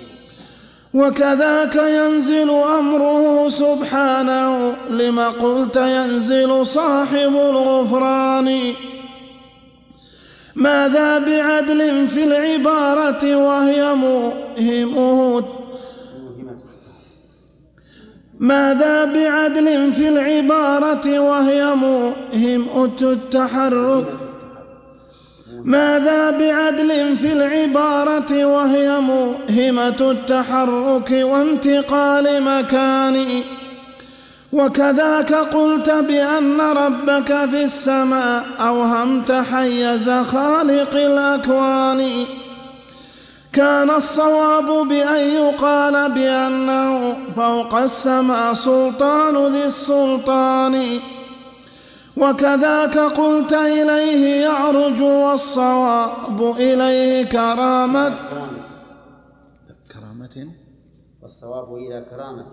وكذاك ينزل أمره سبحانه لما قلت ينزل صاحب الغفران. ماذا بعدل في العبارة وهي موهمة التحرك وانتقال مكان. وكذاك قلت بأن ربك في السماء أوهمت حيز خالق الأكوان. كان الصواب بأن يقال بأنه فوق السماء سلطان ذي السلطان. وكذاك قلت إليه يعرج والصواب إليه كرامة والصواب إلى كرامة.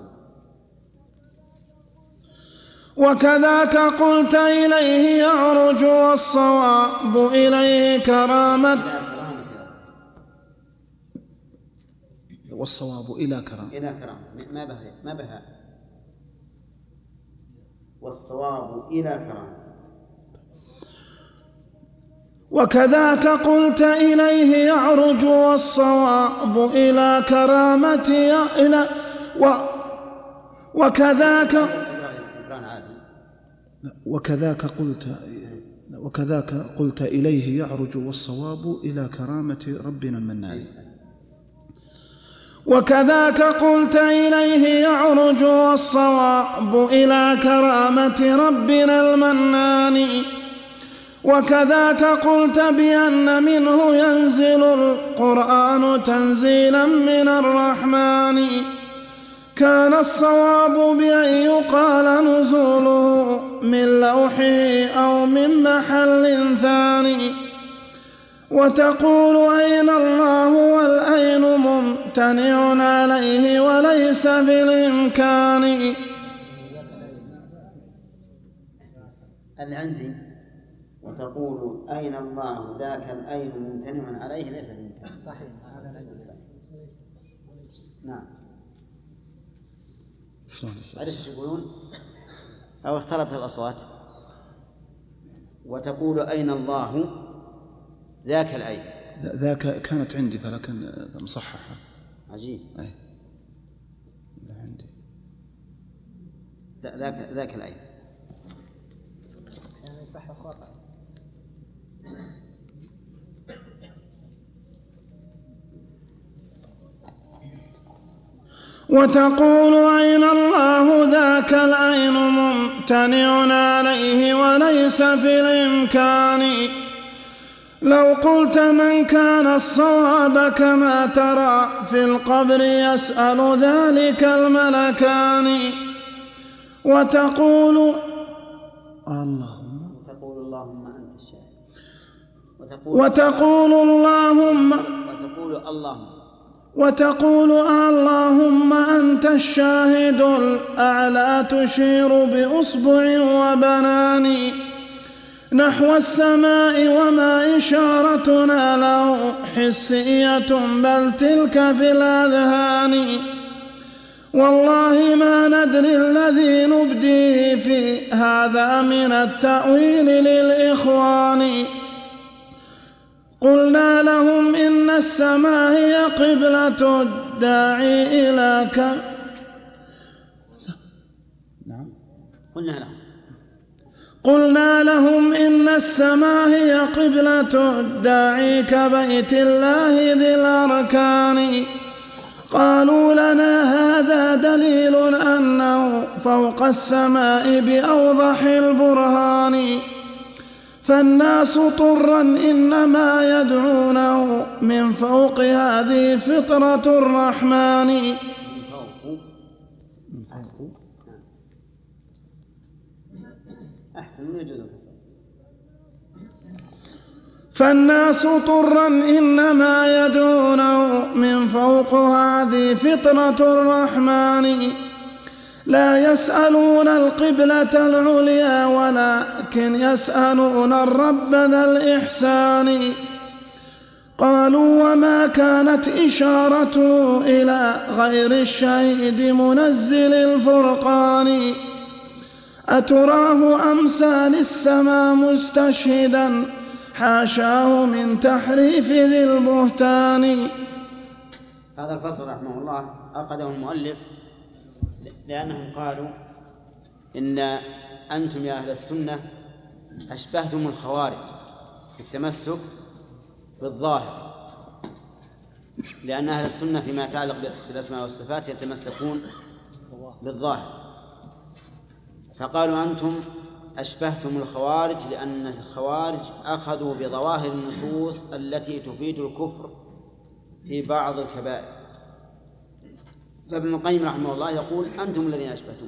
وكذاك قلت إليه يعرج والصواب إليه كرامة والصواب إلى كرامة ما بها والصواب إلى كرامة. وكذاك قلت إليه يعرج والصواب إلى كرامة وكذاك قلت إليه يعرج والصواب إلى كرامة ربنا المنان. وكذاك قلت إليه يعرج والصواب إلى كرامة ربنا المنان. وكذاك قلت بأن منه ينزل القرآن تنزيلا من الرحمن. كان الصواب بأن يقال نزوله من لوحه أو من محل ثاني. وتقول أين الله والأين ممتنع عليه وليس في الإمكان. اللي عندي وتقول أين الله ذاك الأين ممتنع عليه ليس في الإمكان. صحيح هذا العندي. نعم. عرفت يقولون أو اختلطت الأصوات. وتقول أين الله ذاك الأين. ذاك كانت عندي فلكن مصححة. عجيب. أي. ذاك العين. يعني صح خطأ. وتقول أين الله ذاك العين ممتنع عليه وليس في الإمكان. لو قلت من كان الصواب كما ترى في القبر يسأل ذلك الملكان. وتقول اللهم أنت الشاهد. وتقول اللهم أنت الشاهد الأعلى تشير بأصبع وبنان نحو السماء وما إشارتنا له حسية بل تلك في الأذهان. والله ما ندري الذي نبديه في هذا من التأويل للإخوان. قلنا لهم إن السماء هي قبلة الداعي إلى قلنا لهم إن السماء هي قبلة الداعي كبيت الله ذي الأركان. قالوا لنا هذا دليل أنه فوق السماء بأوضح البرهان. فالناس طرا إنما يدعونه من فوق هذه فطرة الرحمن. فالناس طرا إنما يدعونه من فوق هذه فطرة الرحمن. لا يسألون القبلة العليا ولكن يسألون الرب ذا الإحسان. قالوا وما كانت إشارته إلى غير الشهيد منزل الفرقان. أتراه أمثال السماء مستشهدا حاشاه من تحريف ذي البهتان. هذا الفصل رحمه الله عقده المؤلف لأنهم قالوا إن أنتم يا أهل السنة أشبهتم الخوارج في التمسك بالظاهر، لأن أهل السنة فيما يتعلق بالأسماء والصفات يتمسكون بالظاهر، فقالوا أنتم أشبهتم الخوارج لأن الخوارج أخذوا بظواهر النصوص التي تفيد الكفر في بعض الكبائر. فابن القيم رحمه الله يقول أنتم الذين أشبهتم،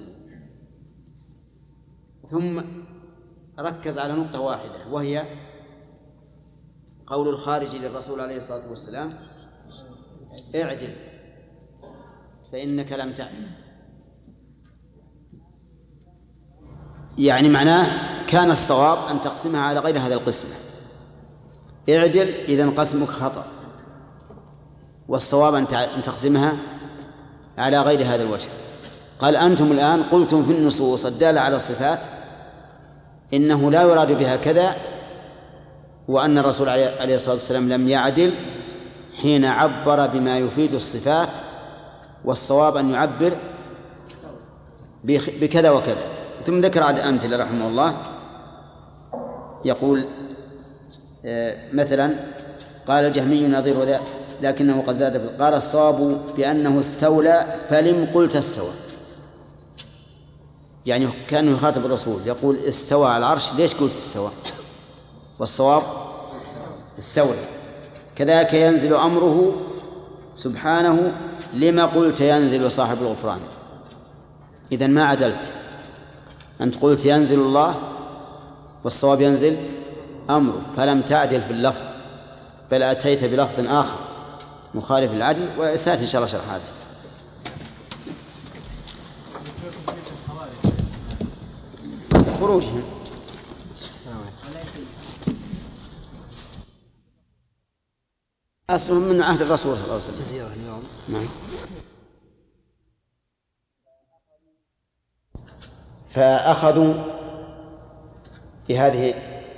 ثم ركز على نقطة واحدة وهي قول الخارج للرسول عليه الصلاة والسلام اعدل فإنك لم تعدل، يعني معناه كان الصواب أن تقسمها على غير هذا القسم. اعدل إذن قسمك خطأ، والصواب أن تقسمها على غير هذا الوجه. قال أنتم الآن قلتم في النصوص الدالة على الصفات إنه لا يراد بها كذا، وأن الرسول عليه الصلاة والسلام لم يعدل حين عبر بما يفيد الصفات، والصواب أن يعبر بكذا وكذا. ثم ذكر عدد أمثلة رحمه الله، يقول مثلا قال الجهمي نظير ذا لكنه قد زاد، قال الصواب بأنه استولى فلم قلت استوى، يعني كان يخاطب الرسول يقول استوى على العرش ليش قلت استوى، والصواب استولى. كذلك ينزل أمره سبحانه لما قلت ينزل صاحب الغفران، إذن ما عدلت، أنت قلت ينزل الله والصواب ينزل أمره، فلم تعدل في اللفظ بل أتيت بلفظ آخر مخالف للعدل، وسأتي إن شاء الله شرح هذا. خروجهم أصلهم من عهد الرسول صلى الله عليه وسلم. جزيرة اليوم. نعم. فأخذوا بهذه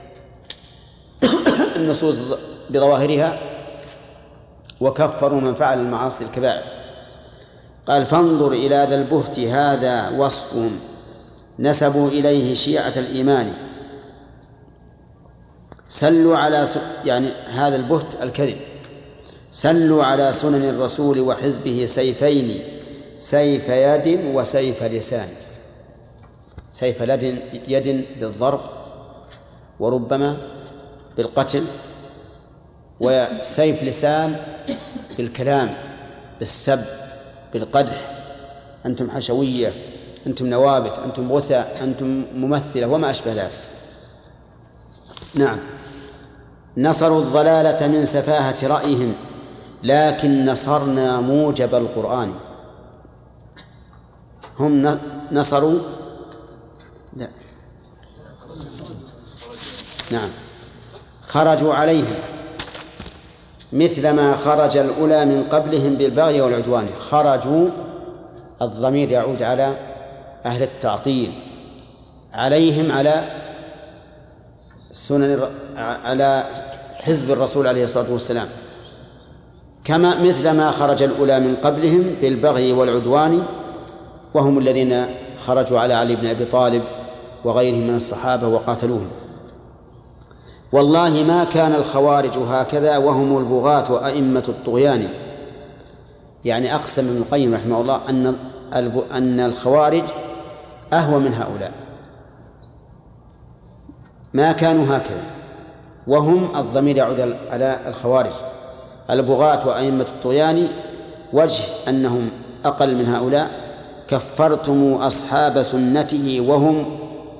النصوص بظواهرها وكفروا من فعل المعاصي الكبائر. قال فانظر إلى ذا البهت هذا وصف نسبوا إليه شيعة الإيمان، سلوا على يعني هذا البهت الكذب، سلوا على سنن الرسول وحزبه سيفين، سيف يد وسيف لسان. سيف يد بالضرب وربما بالقتل، وسيف لسان بالكلام، بالسب، بالقدح، أنتم حشوية، أنتم نوابت، أنتم غثاء، أنتم ممثلة، وما أشبه ذلك. نعم، نصروا الضلالة من سفاهة رأيهم، لكن نصرنا موجب القرآن. هم نصروا لا. نعم، خرجوا عليهم مثل ما خرج الأولى من قبلهم بالبغي والعدوان. خرجوا، الضمير يعود على أهل التعطيل، عليهم على سنن، على حزب الرسول عليه الصلاة والسلام، كما مثل ما خرج الأولى من قبلهم بالبغي والعدوان، وهم الذين خرجوا على علي بن أبي طالب وغيرهم من الصحابة وقاتلوهم. والله ما كان الخوارج هكذا وهم البغاة وأئمة الطغيان. يعني أقسم ابن القيم رحمه الله أن الخوارج أهوى من هؤلاء، ما كانوا هكذا، وهم الضمير يعود على الخوارج البغاة وأئمة الطغيان. وجه أنهم أقل من هؤلاء: كفرتم أصحاب سنته وهم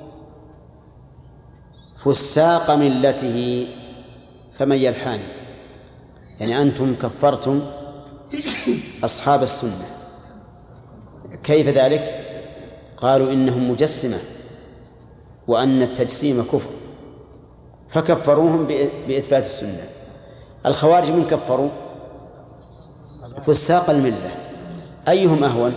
فساق ملته فمن يلحاني. يعني أنتم كفرتم أصحاب السنة. كيف ذلك؟ قالوا إنهم مجسمة وأن التجسيم كفر، فكفروهم بإثبات السنة. الخوارج من كفروا؟ فساق الملة. أيهم أهون؟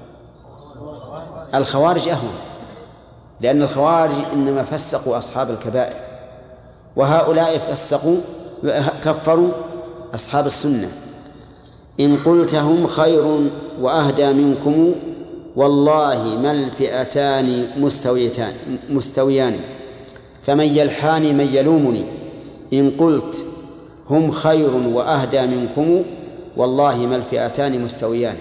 الخوارج أهون، لأن الخوارج إنما فسقوا أصحاب الكبائر، وهؤلاء كفروا أصحاب السنة. إن قلت هم خير وأهدى منكم والله ما الفئتان مستويان فمن يلحاني من يلومني. إن قلت هم خير وأهدى منكم والله ما الفئتان مستويان.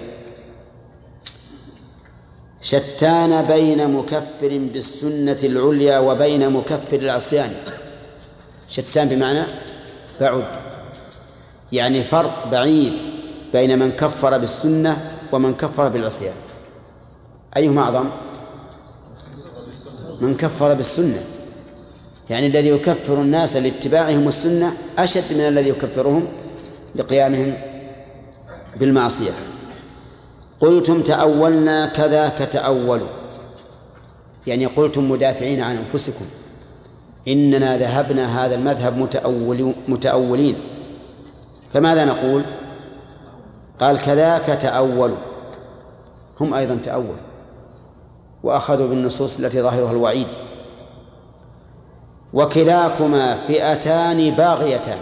شتان بين مكفر بالسنة العليا وبين مكفر العصيان. شتان بمعنى بعد، يعني فرق بعيد بين من كفر بالسنة ومن كفر بالعصيان. أيهما أعظم؟ من كفر بالسنة، يعني الذي يكفر الناس لاتباعهم السنة أشد من الذي يكفرهم لقيامهم بالمعصية. قلتم تأولنا كذاك تأولوا، يعني قلتم مدافعين عن أنفسكم إننا ذهبنا هذا المذهب متأولين. فماذا نقول؟ قال كذاك تأولوا، هم أيضا تأولوا وأخذوا بالنصوص التي ظاهرها الوعيد. وكلاكما فئتان باغيتان،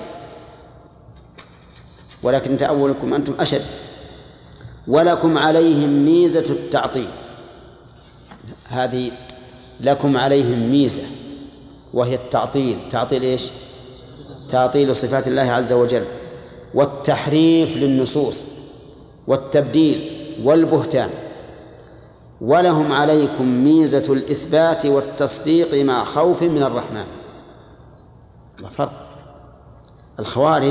ولكن تأولكم أنتم أشد. ولكم عليهم ميزة التعطيل، هذه لكم عليهم ميزة وهي التعطيل. تعطيل إيش؟ تعطيل صفات الله عز وجل، والتحريف للنصوص، والتبديل والبهتان. ولهم عليكم ميزة الإثبات والتصديق مع خوف من الرحمن. فرق. الخوارج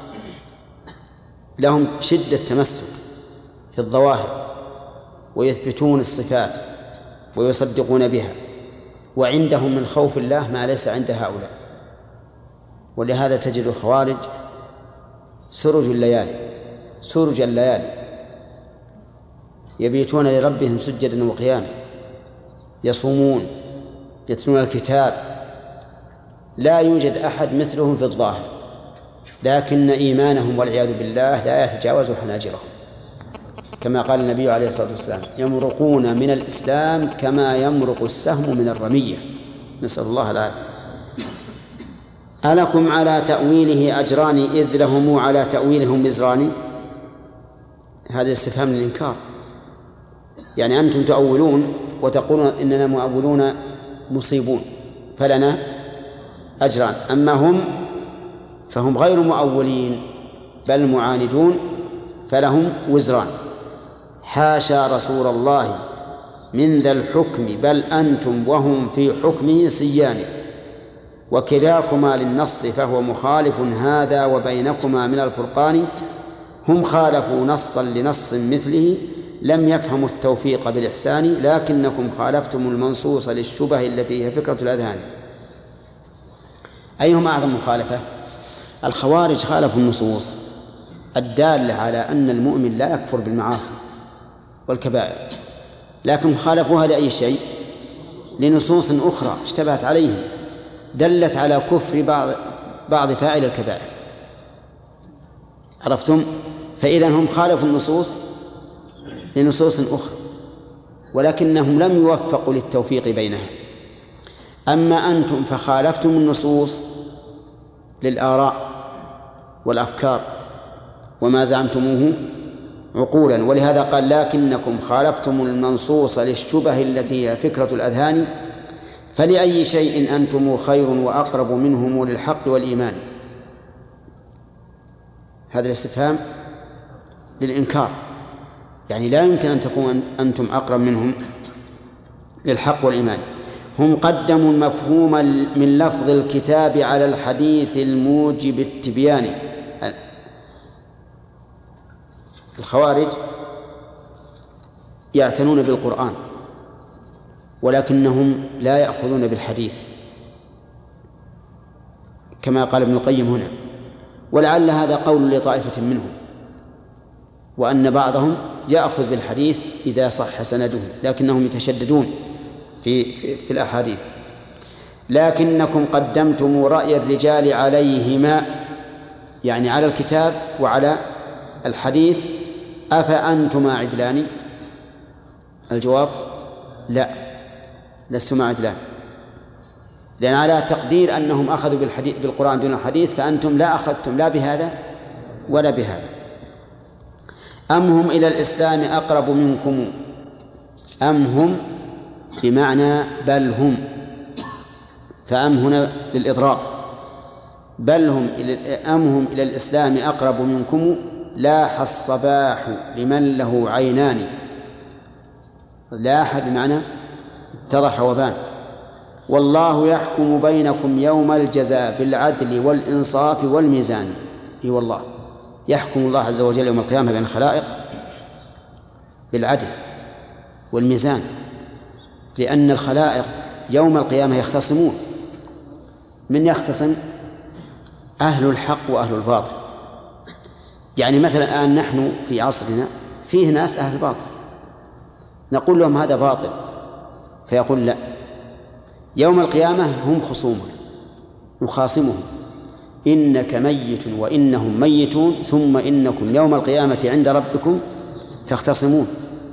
لهم شدة تمسك في الظواهر ويثبتون الصفات ويصدقون بها، وعندهم من خوف الله ما ليس عند هؤلاء. ولهذا تجد الخوارج سرج الليالي يبيتون لربهم سجدا وقياما، يصومون، يتلون الكتاب، لا يوجد أحد مثلهم في الظاهر، لكن إيمانهم والعياذ بالله لا يتجاوز حناجرهم، كما قال النبي عليه الصلاة والسلام: يمرقون من الإسلام كما يمرق السهم من الرمية. نسأل الله العافية. ألكم على تأويله أجران إذ لهم على تأويلهم وزران؟ هذا استفهام للإنكار، يعني أنتم تؤولون وتقولون إننا مؤولون مصيبون فلنا أجران، أما هم فهم غير مؤولين بل معاندون فلهم وزران. حاشا رسول الله من ذا الحكم بل أنتم وهم في حكمه سيان، وكلاكما للنص فهو مخالف هذا وبينكما من الفرقان. هم خالفوا نصا لنص مثله لم يفهموا التوفيق بالإحسان، لكنكم خالفتم المنصوص للشبه التي هي فكرة الأذهان. أيهم أعظم مخالفة؟ الخوارج خالفوا النصوص الدالة على أن المؤمن لا يكفر بالمعاصي والكبائر، لكن خالفوها لأي شيء؟ لنصوص أخرى اشتبهت عليهم دلت على كفر بعض فاعل الكبائر. عرفتم؟ فإذا هم خالفوا النصوص لنصوص أخرى، ولكنهم لم يوفقوا للتوفيق بينها. أما أنتم فخالفتم النصوص للآراء والأفكار وما زعمتموه عقولا، ولهذا قال لكنكم خالفتم المنصوص للشبه التي هي فكرة الأذهان، فلأي شيء أنتم خير وأقرب منهم للحق والإيمان. هذا الاستفهام للإنكار، يعني لا يمكن أن تكون أنتم أقرب منهم للحق والإيمان. هم قدموا المفهوم من لفظ الكتاب على الحديث الموجب التبيان. الخوارج يعتنون بالقرآن ولكنهم لا يأخذون بالحديث كما قال ابن القيم هنا، ولعل هذا قول لطائفة منهم، وأن بعضهم يأخذ بالحديث إذا صح سنده، لكنهم يتشددون في الأحاديث. لكنكم قدمتم رأي الرجال عليهما، يعني على الكتاب وعلى الحديث، أفأنتما عدلان؟ الجواب لا، لستما عدلان، لأن على تقدير أنهم أخذوا بالقرآن دون الحديث، فأنتم لا أخذتم لا بهذا ولا بهذا. أم هم إلى الإسلام أقرب منكم؟ أم هم بمعنى بل هم، فأم هنا للإضراب، بل هم أم هم إلى الإسلام أقرب منكم لاح الصباح لمن له عينان. لاح بمعنى اتضح وبان. والله يحكم بينكم يوم الجزاء بالعدل والإنصاف والميزان. إي والله يحكم الله عز وجل يوم القيامة بين الخلائق بالعدل والميزان، لأن الخلائق يوم القيامة يختصمون. من يختصم؟ أهل الحق وأهل الباطل. يعني مثلا الآن نحن في عصرنا فيه ناس أهل باطل، نقول لهم هذا باطل فيقول لا. يوم القيامة هم خصومنا نخاصمهم، إنك ميت وإنهم ميتون ثم إنكم يوم القيامة عند ربكم تختصمون.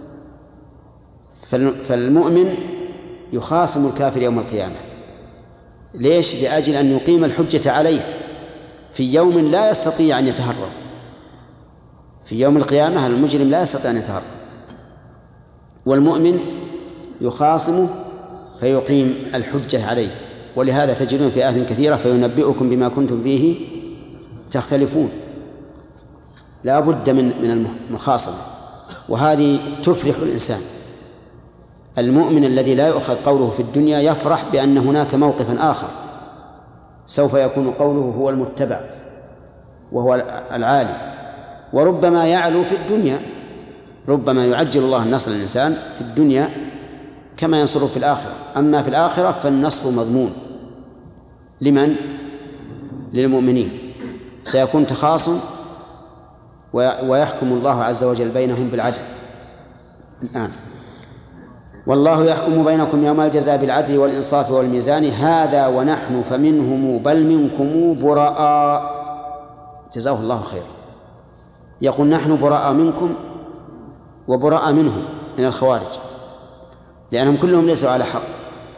فالمؤمن يخاصم الكافر يوم القيامة. ليش؟ لأجل أن يقيم الحجة عليه في يوم لا يستطيع أن يتهرب. في يوم القيامة المجرم لا يستطيع أن يتهرب، والمؤمن يخاصمه فيقيم الحجة عليه. ولهذا تجدون في آيات كثيرة فينبئكم بما كنتم فيه تختلفون. لا بد من المخاصمة، وهذه تفرح الإنسان. المؤمن الذي لا يؤخذ قوله في الدنيا يفرح بأن هناك موقفا آخر سوف يكون قوله هو المتبع وهو العالي، وربما يعلو في الدنيا. ربما يعجل الله النصر للإنسان في الدنيا كما ينصره في الآخرة. أما في الآخرة فالنصر مضمون لمن؟ للمؤمنين. سيكون تخاصم ويحكم الله عز وجل بينهم بالعدل. الآن والله يحكم بينكم يوم الجزاء بالعدل والإنصاف والميزان. هذا ونحن فمنهم بل منكم براء. جزاه الله خيرا. يقول نحن براء منكم وبراء منهم من الخوارج، لأنهم كلهم ليسوا على حق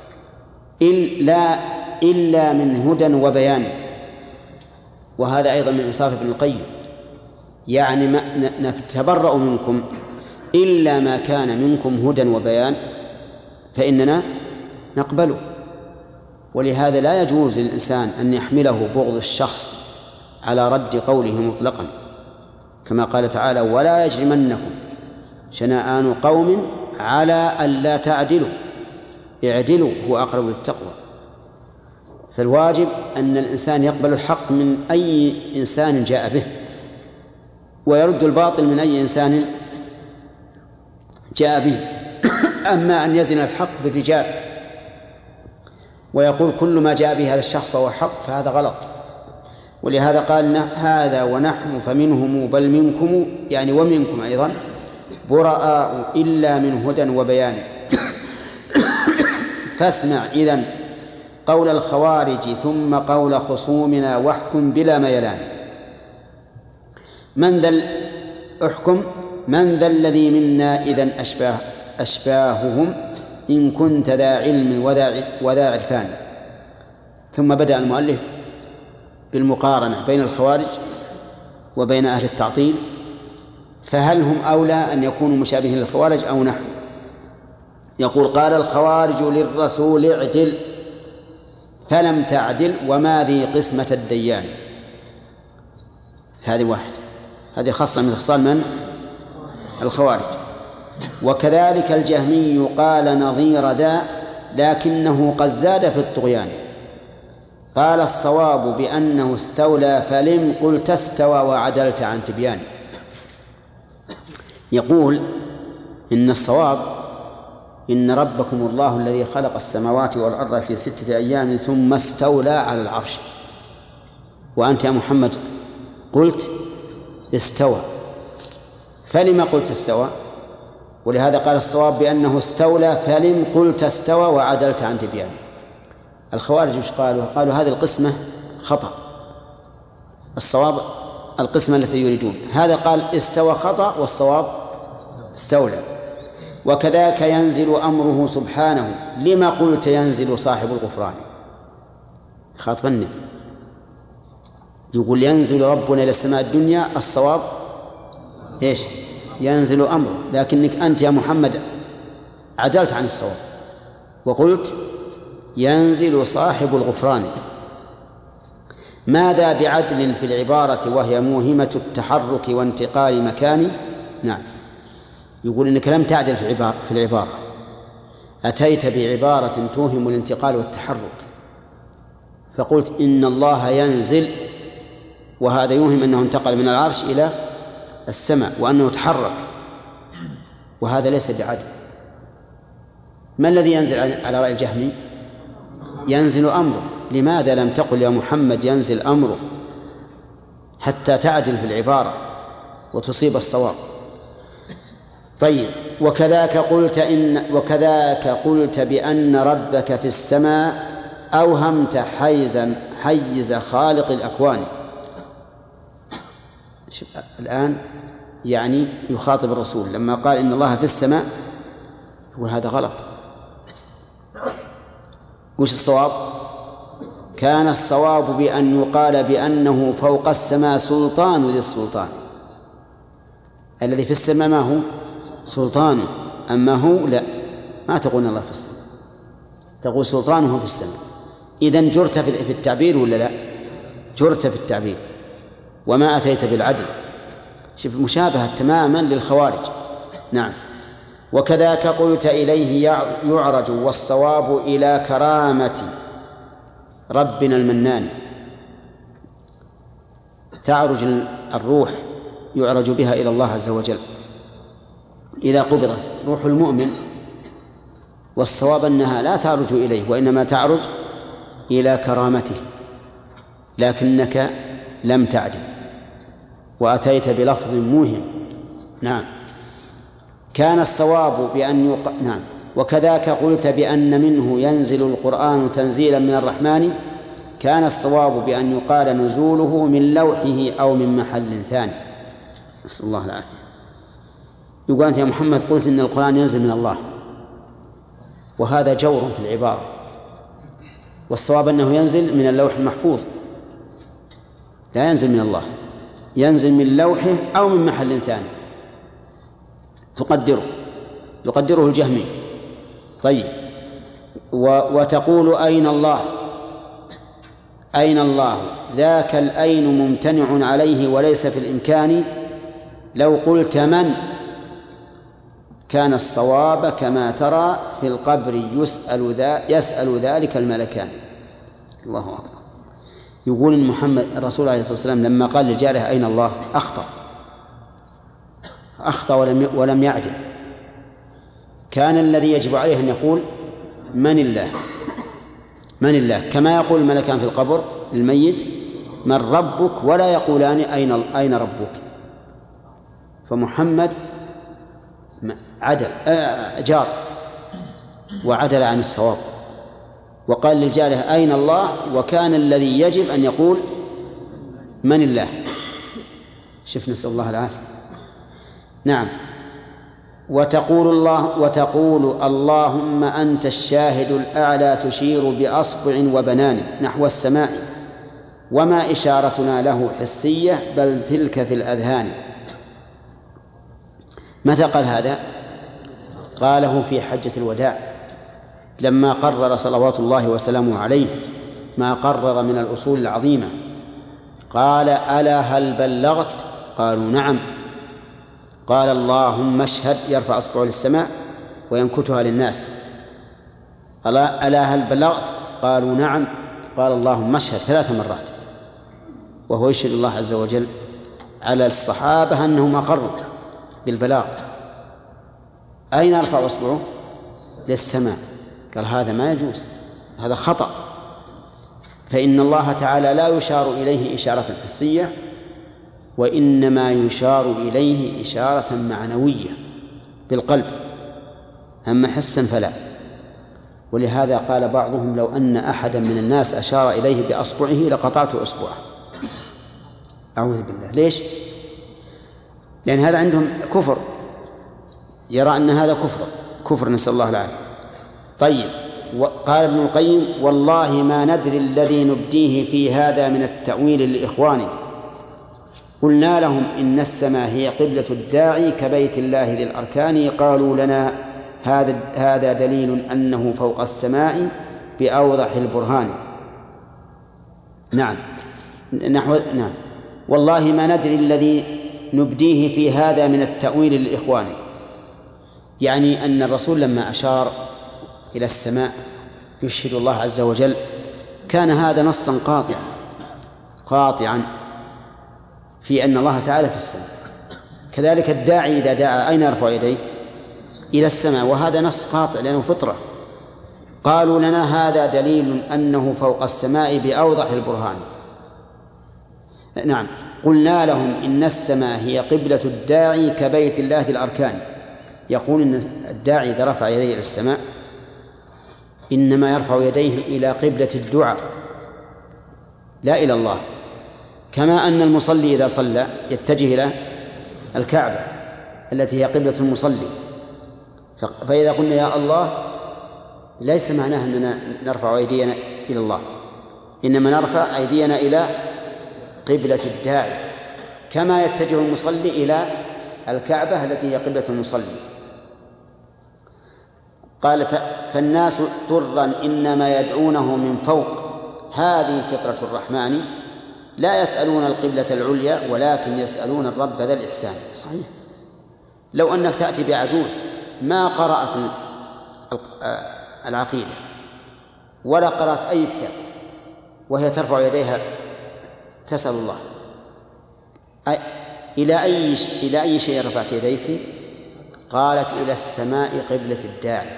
إلا من هدى وبيان. وهذا أيضا من إنصاف ابن القيم، يعني نتبرأ منكم إلا ما كان منكم هدى وبيان فإننا نقبله. ولهذا لا يجوز للإنسان أن يحمله بغض الشخص على رد قوله مطلقا، كما قال تعالى: ولا يجرمنكم شنآن قوم على ألا تعدلوا اعدلوا هو أقرب للتقوى. فالواجب أن الإنسان يقبل الحق من أي إنسان جاء به، ويرد الباطل من أي إنسان جاء به. أما أن يزن الحق بالرجال ويقول كل ما جاء به هذا الشخص فهو حق، فهذا غلط. ولهذا قال: هذا ونحن فمنهم بل منكم، يعني ومنكم أيضا، براء إلا من هدى وبيان. فاسمع إذن قول الخوارج ثم قول خصومنا واحكم بلا ميلان. احكم من ذا الذي منا إذن أشباههم إن كنت ذا علم وذا عرفان. ثم بدأ المؤلف بالمقارنة بين الخوارج وبين أهل التعطيل، فهل هم أولى أن يكونوا مشابهين للخوارج أو نحن؟ يقول: قال الخوارج للرسول اعدل فلم تعدل وما ذي قسمة الديان. هذه واحدة، هذه خاصة من خصال من؟ الخوارج. وكذلك الجهمي قال نظير ذا لكنه قد زاد في الطغيان. قال الصواب بأنه استولى فلم قلت استوى وعدلت عن تبيان. يقول إن الصواب إن ربكم الله الذي خلق السماوات والأرض في 6 أيام ثم استولى على العرش، وأنت يا محمد قلت استوى، فلما قلت استوى؟ ولهذا قال الصواب بأنه استولى فلم قلت استوى وعدلت عن تبيانه. الخوارج مش قالوا هذه القسمة خطأ، الصواب القسمة التي يريدون. هذا قال استوى خطأ والصواب استولى. وكذاك ينزل أمره سبحانه لما قلت ينزل صاحب الغفران. خاطب النبي يقول ينزل ربنا إلى السماء الدنيا، الصواب إيش؟ ينزل أمره، لكنك أنت يا محمد عدلت عن الصواب وقلت ينزل صاحب الغفران. ماذا بعدل في العبارة وهي موهمة التحرك وانتقال مكان؟ نعم، يقول إنك لم تعدل في العبارة، أتيت بعبارة توهم الانتقال والتحرك، فقلت إن الله ينزل، وهذا يوهم أنه انتقل من العرش إلى السماء وأنه تحرك، وهذا ليس بعدل. ما الذي ينزل على رأي الجهمي؟ ينزل أمره. لماذا لم تقل يا محمد ينزل أمره حتى تعدل في العبارة وتصيب الصواب؟ طيب، وكذاك قلت بأن ربك في السماء أوهمت حيز خالق الأكوان. الآن يعني يخاطب الرسول لما قال إن الله في السماء، يقول هذا غلط. وش الصواب؟ كان الصواب بأن يقال بأنه فوق السماء سلطان ذي السلطان. الذي في السماء ما هو؟ سلطانه، أما هو لا، ما تقول الله في السماء، تقول سلطانه في السماء. إذن جرت في التعبير ولا لا؟ جرت في التعبير وما أتيت بالعدل. شوف مشابهة تماما للخوارج. نعم. وكذاك قلت إليه يعرج والصواب إلى كرامة ربنا المنان. تعرج الروح يعرج بها إلى الله عز وجل إذا قبضت روح المؤمن، والصواب أنها لا تعرج إليه وإنما تعرج إلى كرامته، لكنك لم تعدل وأتيت بلفظ موهم. نعم. كان الصواب بأن نعم. وكذاك قلت بأن منه ينزل القرآن تنزيلا من الرحمن. كان الصواب بأن يقال نزوله من لوحه أو من محل ثاني. نسأل الله العافية. يقول أنت يا محمد قلت إن القرآن ينزل من الله، وهذا جور في العبارة، والصواب أنه ينزل من اللوح المحفوظ، لا ينزل من الله، ينزل من لوحه أو من محل ثاني يقدره الجهمي. طيب، وتقول أين الله، أين الله، ذاك الأين ممتنع عليه وليس في الإمكان، لو قلت من كان الصواب كما ترى في القبر يسأل ذلك الملكان. الله أكبر. يقول إن محمد الرسول عليه الصلاة والسلام لما قال لجاره أين الله أخطأ ولم يعدل. كان الذي يجب عليه أن يقول من الله، من الله، كما يقول الملكان في القبر للميت من ربك، ولا يقولان أين ربك. فمحمد عدل جار وعدل عن الصواب، وقال للجاره أين الله، وكان الذي يجب أن يقول من الله. شوف، نسأل الله العافية. نعم. وتقول اللهم أنت الشاهد الأعلى تشير بأصبع وبنان نحو السماء، وما إشارتنا له حسية بل تلك في الأذهان. متى قال هذا؟ قاله في حجة الوداع لما قرر صلوات الله وسلامه عليه ما قرر من الأصول العظيمة. قال ألا هل بلغت؟ قالوا نعم. قال اللهم اشهد، يرفع أصبعه للسماء وينكتها للناس. ألا هل بلغت؟ قالوا نعم. قال اللهم اشهد 3 مرات، وهو يشهد الله عز وجل على الصحابة أنهم أقروا بالبلاغ. أين يرفع أصبعه؟ للسماء. قال هذا ما يجوز، هذا خطأ، فإن الله تعالى لا يشار إليه إشارة حسية، وإنما يشار إليه إشارة معنوية بالقلب، أما حسا فلا. ولهذا قال بعضهم لو أن أحدا من الناس أشار إليه بأصبعه لقطعت أصبعه. أعوذ بالله. ليش؟ لأن هذا عندهم كفر، يرى أن هذا كفر، نسأل الله العافية. طيب، قال ابن القيم والله ما ندري الذي نبديه في هذا من التأويل لإخوانه. قلنا لهم إن السماء هي قبلة الداعي كبيت الله ذي الأركان، قالوا لنا هذا دليل أنه فوق السماء بأوضح البرهان. نعم. نعم. والله ما ندري الذي نبديه في هذا من التأويل للإخوان، يعني أن الرسول لما أشار إلى السماء يشهد الله عز وجل كان هذا نصا قاطعا في أن الله تعالى في السماء. كذلك الداعي إذا دعا أين يرفع يديه؟ إلى السماء، وهذا نص قاطع لأنه فطرة. قالوا لنا هذا دليل أنه فوق السماء بأوضح البرهان. نعم. قلنا لهم إن السماء هي قبلة الداعي كبيت الله ذي الأركان. يقول إن الداعي إذا رفع يديه إلى السماء إنما يرفع يديه إلى قبلة الدعاء لا إلى الله، كما أن المصلي إذا صلى يتجه إلى الكعبة التي هي قبلة المصلي. فإذا قلنا يا الله ليس معناه أننا نرفع أيدينا إلى الله، إنما نرفع أيدينا إلى قبلة الداعي، كما يتجه المصلي إلى الكعبة التي هي قبلة المصلي. قال فالناس طرا إنما يدعونه من فوق، هذه فطرة الرحمن، لا يسألون القبلة العليا ولكن يسألون الرب ذا الإحسان. صحيح، لو أنك تأتي بعجوز ما قرأت العقيدة ولا قرأت أي كتاب وهي ترفع يديها تسأل الله، إلى أي شيء رفعت يديك؟ قالت إلى السماء قبلة الداعي.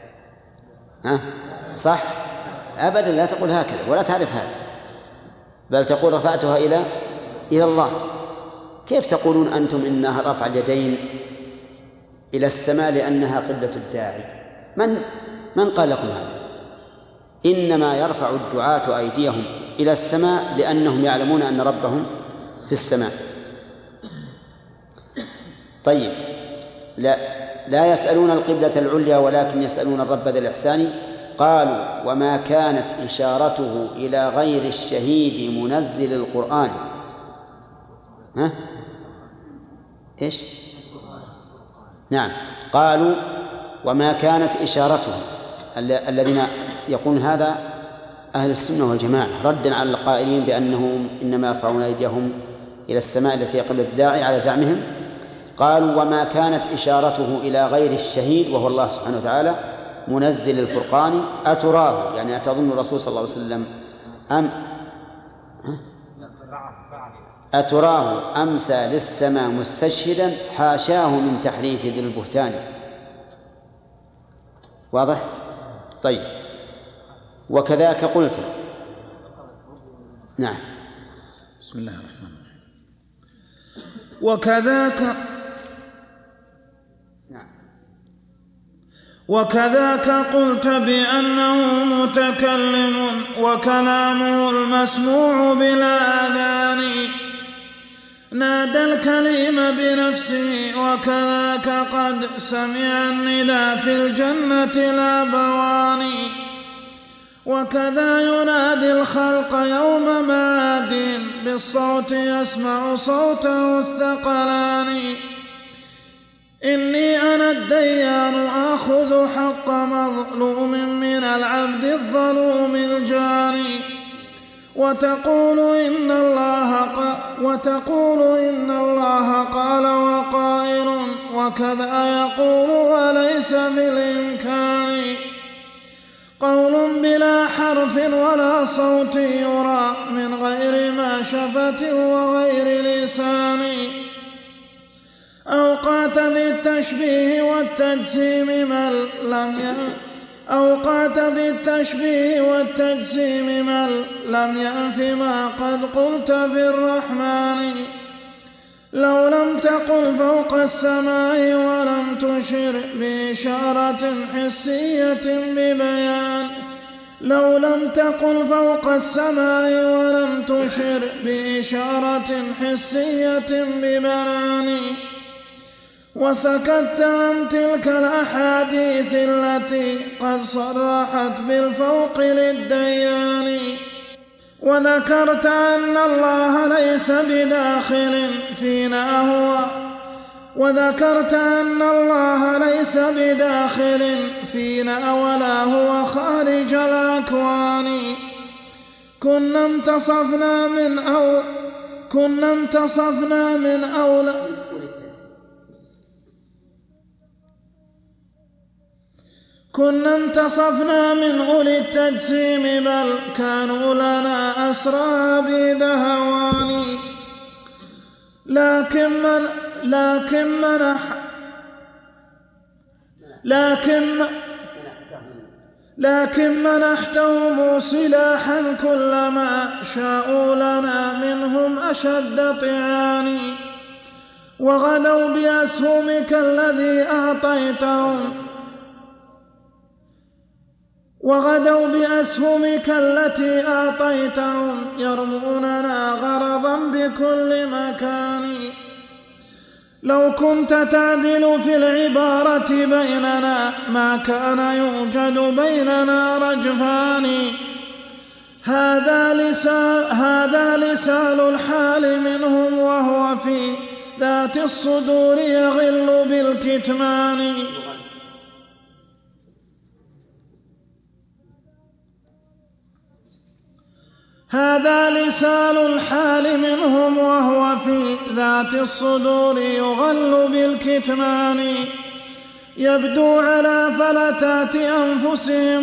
صح؟ أبدا لا تقول هكذا ولا تعرف هذا، بل تقول رفعتها إلى الله. كيف تقولون أنتم إنها رفع اليدين إلى السماء لأنها قبلة الداعي؟ من قال لكم هذا؟ إنما يرفع الدعاة أيديهم إلى السماء لأنهم يعلمون أن ربهم في السماء. طيب، لا يسألون القبلة العليا ولكن يسألون الرب ذا الإحسان. قالوا وما كانت إشارته إلى غير الشهيد منزل القرآن. إيش؟ نعم، قالوا وما كانت إشارته الذين يقولون هذا أهل السنة والجماعة ردا على القائلين بأنهم إنما يرفعون أيديهم إلى السماء التي هي قبلة الداعي على زعمهم. قالوا وما كانت إشارته إلى غير الشهيد وهو الله سبحانه وتعالى منزل الفرقان أتراه، يعني أتظن الرسول صلى الله عليه وسلم أتراه أمسى للسماء مستشهدا حاشاه من تحريف ذي البهتان. واضح؟ طيب. وكذاك قلت. نعم. بسم الله الرحمن الرحيم. وكذاك قلت بأنه متكلم وكلامه المسموع بالآذان نادى الكلم بنفسه، وكذاك قد سمع النداء في الجنة الأبوان، وكذا ينادي الخلق يوم ماد بالصوت يسمع صوته الثقلان. إني أنا الديان آخذ حق مظلوم من العبد الظلوم الجاني، وتقول إن الله قال وقائل، وكذا يقول وليس بالإمكان. قول بلا حرف ولا صوت يرى من غير ماشفة وغير لسان. أوقعت بالتشبيه والتجسيم من لم ينف ما قد قلت في الرحمن. لو لم تقل فوق السماء ولم تشر بإشارة حسية ببيان، لو لم تقل فوق السماء ولم تشر بإشارة حسية ببيان، وسكت عن تلك الأحاديث التي قد صرحت بالفوق للديان، وذكرت أن الله ليس بداخل فينا ولا هو خارج الأكوان. كنا انتصفنا من أولي التجسيم بل كانوا لنا أسرى بدهوان. لكن منحتهم سلاحا كلما شاءوا لنا منهم أشد طعان. وغدوا بأسهمك التي أعطيتهم يرموننا غرضا بكل مكان. لو كنت تعدل في العبارة بيننا ما كان يوجد بيننا رجفان. هذا لسان الحال منهم وهو في ذات الصدور يغل بالكتمان. هذا لسان الحال منهم وهو في ذات الصدور يغل بالكتمان. يبدو على فلتات أنفسهم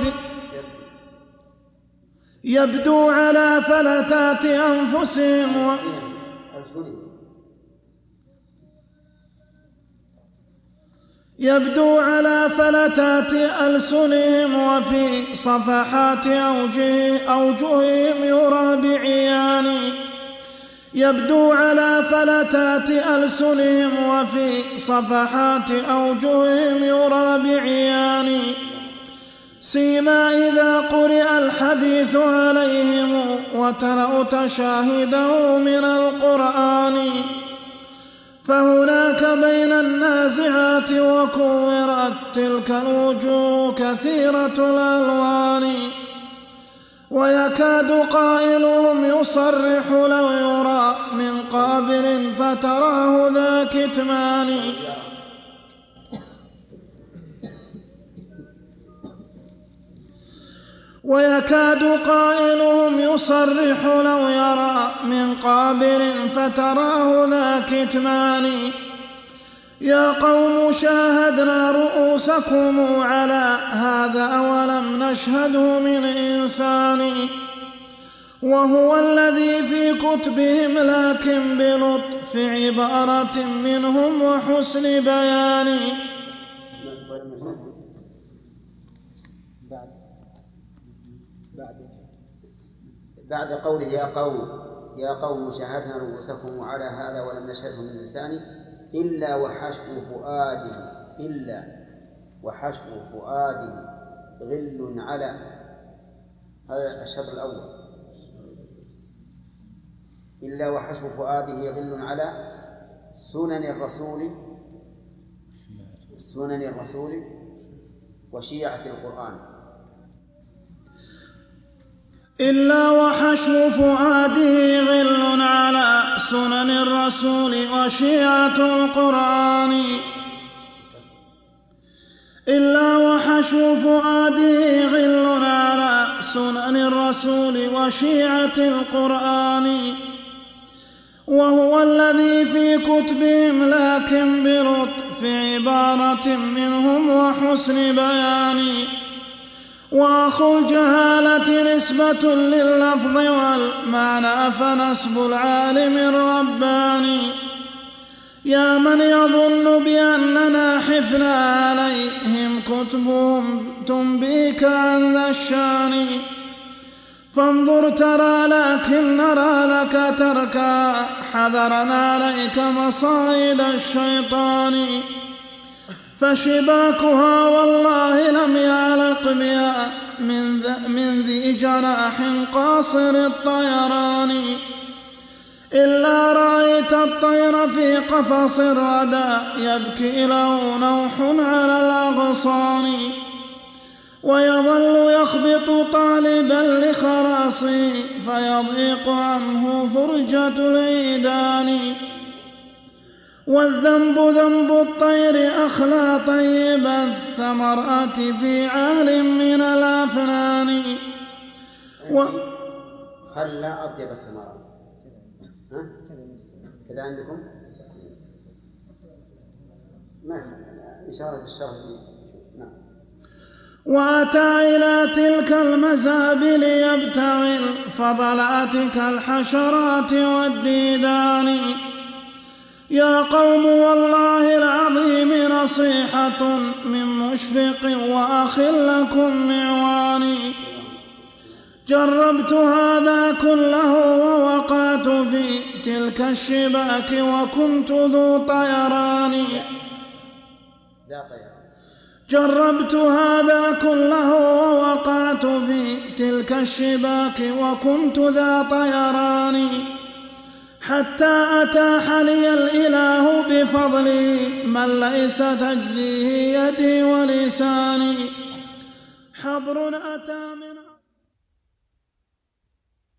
ألسنهم وفي صفحات أوجههم يرى بعيان. يبدو على فلتات ألسنهم وفي صفحات أوجههم يرى بعيان. سيما إذا قرئ الحديث عليهم وتلوت شاهده من القرآن. فهناك بين النازعات وكورت تلك الوجوه كثيرة الألوان. ويكاد قائلهم يصرح لو يرى من قابل فتراه ذا كتمان. ويكاد قائلهم يصرح لو يرى من قابل فتراه ذا كتمان. يا قوم شاهدنا رؤوسكم على هذا ولم نشهده من إنسان، وهو الذي في كتبهم لكن بلطف عبارة منهم وحسن بيان. بعد قوله يا قوم شاهدنا رؤوسكم على هذا ولم نشهده من إنسان إلا وحشو فؤاده غل على، هذا الشطر الأول، إلا وحشو فؤاده غل على سنن الرسول وشيعة القرآن. إلا وحشو فؤاده غل على سنن الرسول وشيعة القرآن. إلا وحشو فؤاده غل على سنن الرسول وشيعة القرآن، وهو الذي في كتبهم لكن بلطف عبارة منهم وحسن بيان. وأخو الجهالة نسبة لللفظ والمعنى فنسب العالم الرباني. يا من يظن بأننا حفنا عليهم كتبهم تنبيك عن ذا الشان، فانظر ترى لكن نرى لك تركا حذرا عليك مصائد الشيطان. فشباكها والله لم يعلق بها من ذي جناح قاصر الطيران، إلا رأيت الطير في قفص الردى يبكي له نوح على الأغصان، ويظل يخبط طالبا لخلاصه فيضيق عنه فرجة العيدان. والذنب ذنب الطير أخلى طيب الثمرات في عال من الأفنان. خلى أطيب الثمرات، كذا عندكم؟ ما إن شاء الله بالشرح. نعم. وأتى إلى تلك المزابل يبتغي الفضلات كالحشرات والديدان. يا قوم والله العظيم نصيحة من مشفق وأخ لكم معواني. جربت هذا كله ووقعت في تلك الشباك وكنت ذو طيران. جربت هذا كله ووقعت في تلك الشباك وكنت ذا طيران، حتى أتاح لي الإله بفضله من ليس تجزيه يدي ولساني. حبر أتى من